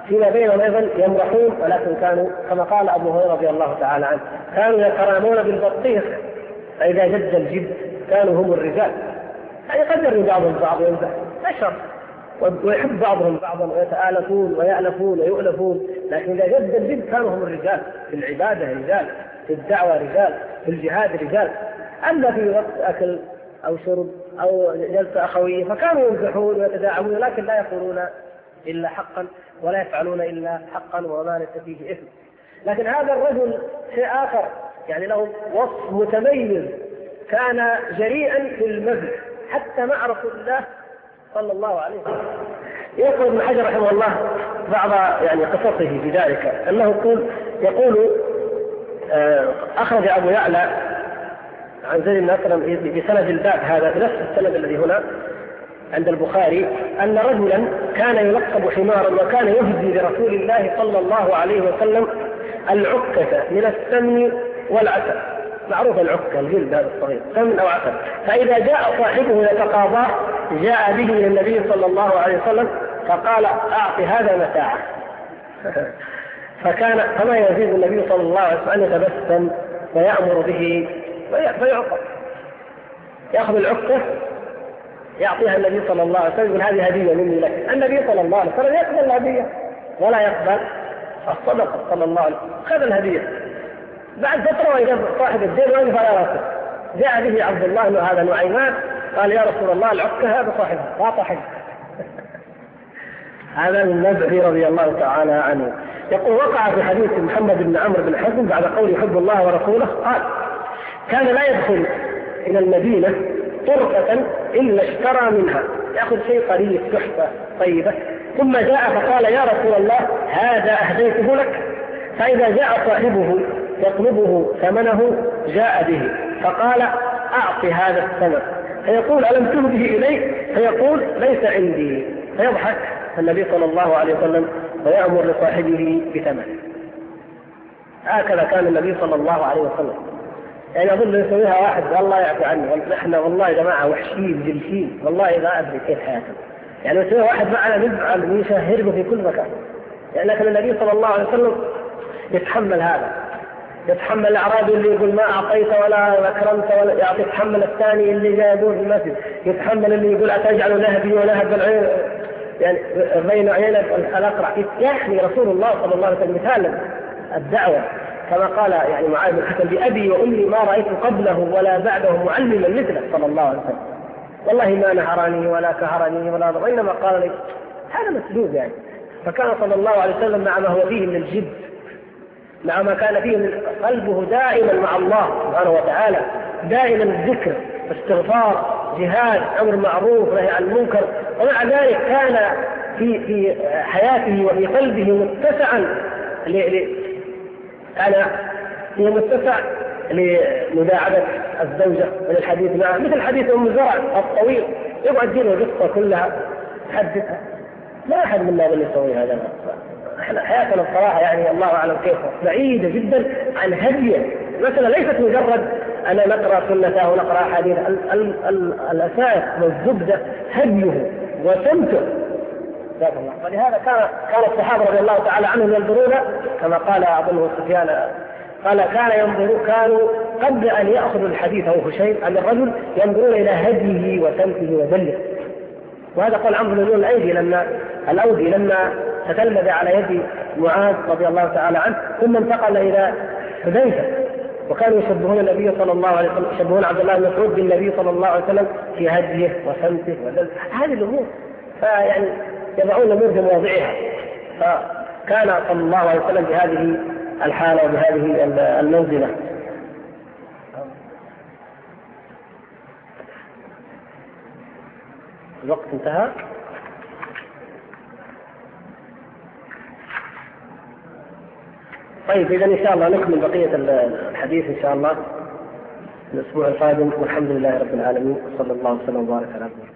فيما بينهم أيضا يمرحون، ولكن كانوا كما قال أبو هريرة رضي الله تعالى عنه كانوا يترامون بالبطيخ، فإذا جد الجد كانوا هم الرجال. يعني قد يروي بعضهم بعض ويمزح بشر ويحب بعضهم بعضا ويتآلفون ويألفون ويؤلفون، لكن إذا جد الجد كانوا هم الرجال، في العبادة رجال، في الدعوة رجال، في الجهاد رجال. أما في وقت أكل أو شرب أو جلسة أخوية فكانوا يمزحون ويتداعبون، لكن لا يقولون إلا حقا ولا يفعلون إلا حقا وما ليس فيه إثم. لكن هذا الرجل شيء آخر، يعني له وصف متميز، كان جريئا في المزح حتى مع رسول الله صلى الله عليه وسلم. يقول ابن حجر رحمه الله بعض يعني قصصه في ذلك، أنه يقول أخرج أبو يعلى عن زيد بن أسلم بسند الباب هذا بنفس السند الذي هنا عند البخاري، أن رجلا كان يلقب حمارا وكان يهدي لرسول الله صلى الله عليه وسلم العكة من السمن والعسل. معروف العكة الجلد هذا الصغير، سمن أو عسل. فإذا جاء صاحبه يتقاضاه جاء به إلى النبي صلى الله عليه وسلم فقال أعط هذا متاعه. فما يزيد النبي صلى الله عليه وسلم أن يتبسم ويأمر به فيعطى، يأخذ العكة يعطيها النبي صلى الله عليه وسلم، يقول هذه هدية مني لك. النبي صلى الله عليه وسلم يقبل الهدية ولا يقبل الصدقة صلى الله عليه وسلم، خذ الهدية. بعد فترة وإذا صاحب الدين وقف على رأسه، جاء به عبد الله بن هذا نعيمان قال يا رسول الله العكة هذا صاحبها لا طحن. هذا من نزعه رضي الله تعالى عنه. يقول وقع في حديث محمد بن عمرو بن حزم بعد قول يحب الله ورسوله قال كان لا يدخل إلى المدينة طرقة إلا اشترى منها، يأخذ شيء قليل تحفة طيبة، ثم جاء فقال يا رسول الله هذا أهديته لك. فإذا جاء صاحبه يطلبه ثمنه جاء به فقال أعط هذا الثمن، فيقول ألم تهده إلي؟ فيقول ليس عندي، فيضحك النبي صلى الله عليه وسلم ويأمر لصاحبه بثمن. هكذا كان النبي صلى الله عليه وسلم. يعني أظن يسويها واحد الله يعفو عنه، نحن والله يا جماعة وحشين جلسين والله ما أدري كيف حياتنا. يعني يسويها واحد معنا نزعل ويشهره في كل مكان. يعني لكن النبي صلى الله عليه وسلم يتحمل هذا، يتحمل الأعرابي اللي يقول ما أعطيت ولا أكرمت ولا يعطي، يتحمل الثاني اللي جايبوه في المسجد، يتحمل اللي يقول أتجعل نهبي ونهب العين يعني بين عينك الأقرع. يعني رسول الله صلى الله عليه وسلم مثال الدعوة كما قال يعني معاذ بن الحكم بأبي وأمي ما رأيت قبله ولا بعده معلما مثله صلى الله عليه وسلم، والله ما نهرني ولا كهرني ولا وإنما قال لي هذا مسلوب يعني. فكان صلى الله عليه وسلم مع ما هو فيه من الجد، مع ما كان فيه من قلبه دائما مع الله سبحانه وتعالى، دائما الذكر استغفار جهاد أمر معروف نهي عن المنكر، ومع ذلك كان في حياته وفي قلبه متسعا متسع لمداعبة الزوجة وللحديث معها، مثل حديث أم زرع الطويل يقعد دينه القصة كلها تحدثها. لا أحد منا يسوي هذا. احنا حياتنا الصراحة يعني الله أعلم كيف بعيدة جدا عن هديه. مثلا ليست مجرد أنا نقرأ سنته ونقرأ حديث، الأساس والزبدة هديه وسمته. ولهذا كان الصحابة رضي الله تعالى عنهم ينظرون كما قال أظنه سفيان قال كانوا قبل أن يأخذوا الحديث أو هشيم عن الرجل ينظرون إلى هديه وسمته ودله. وهذا قال عمرو بن الأودي لما تتلمذ على يد معاذ رضي الله تعالى عنه ثم انتقل إلى حذيفة، وكانوا يشبهون النبي صلى الله عليه وسلم، يشبهون عبد الله بن مسعود بالنبي صلى الله عليه وسلم في هديه وسمته ودله. هذه الأمور فيعني يضعون الأمور في مواضعها. فكان صلى الله عليه وسلم بهذه الحالة وبهذه المنزلة. الوقت انتهى. طيب إذن إن شاء الله نكمل بقية الحديث إن شاء الله الأسبوع القادم، والحمد لله رب العالمين، وصلى الله وسلم وبارك على محمد.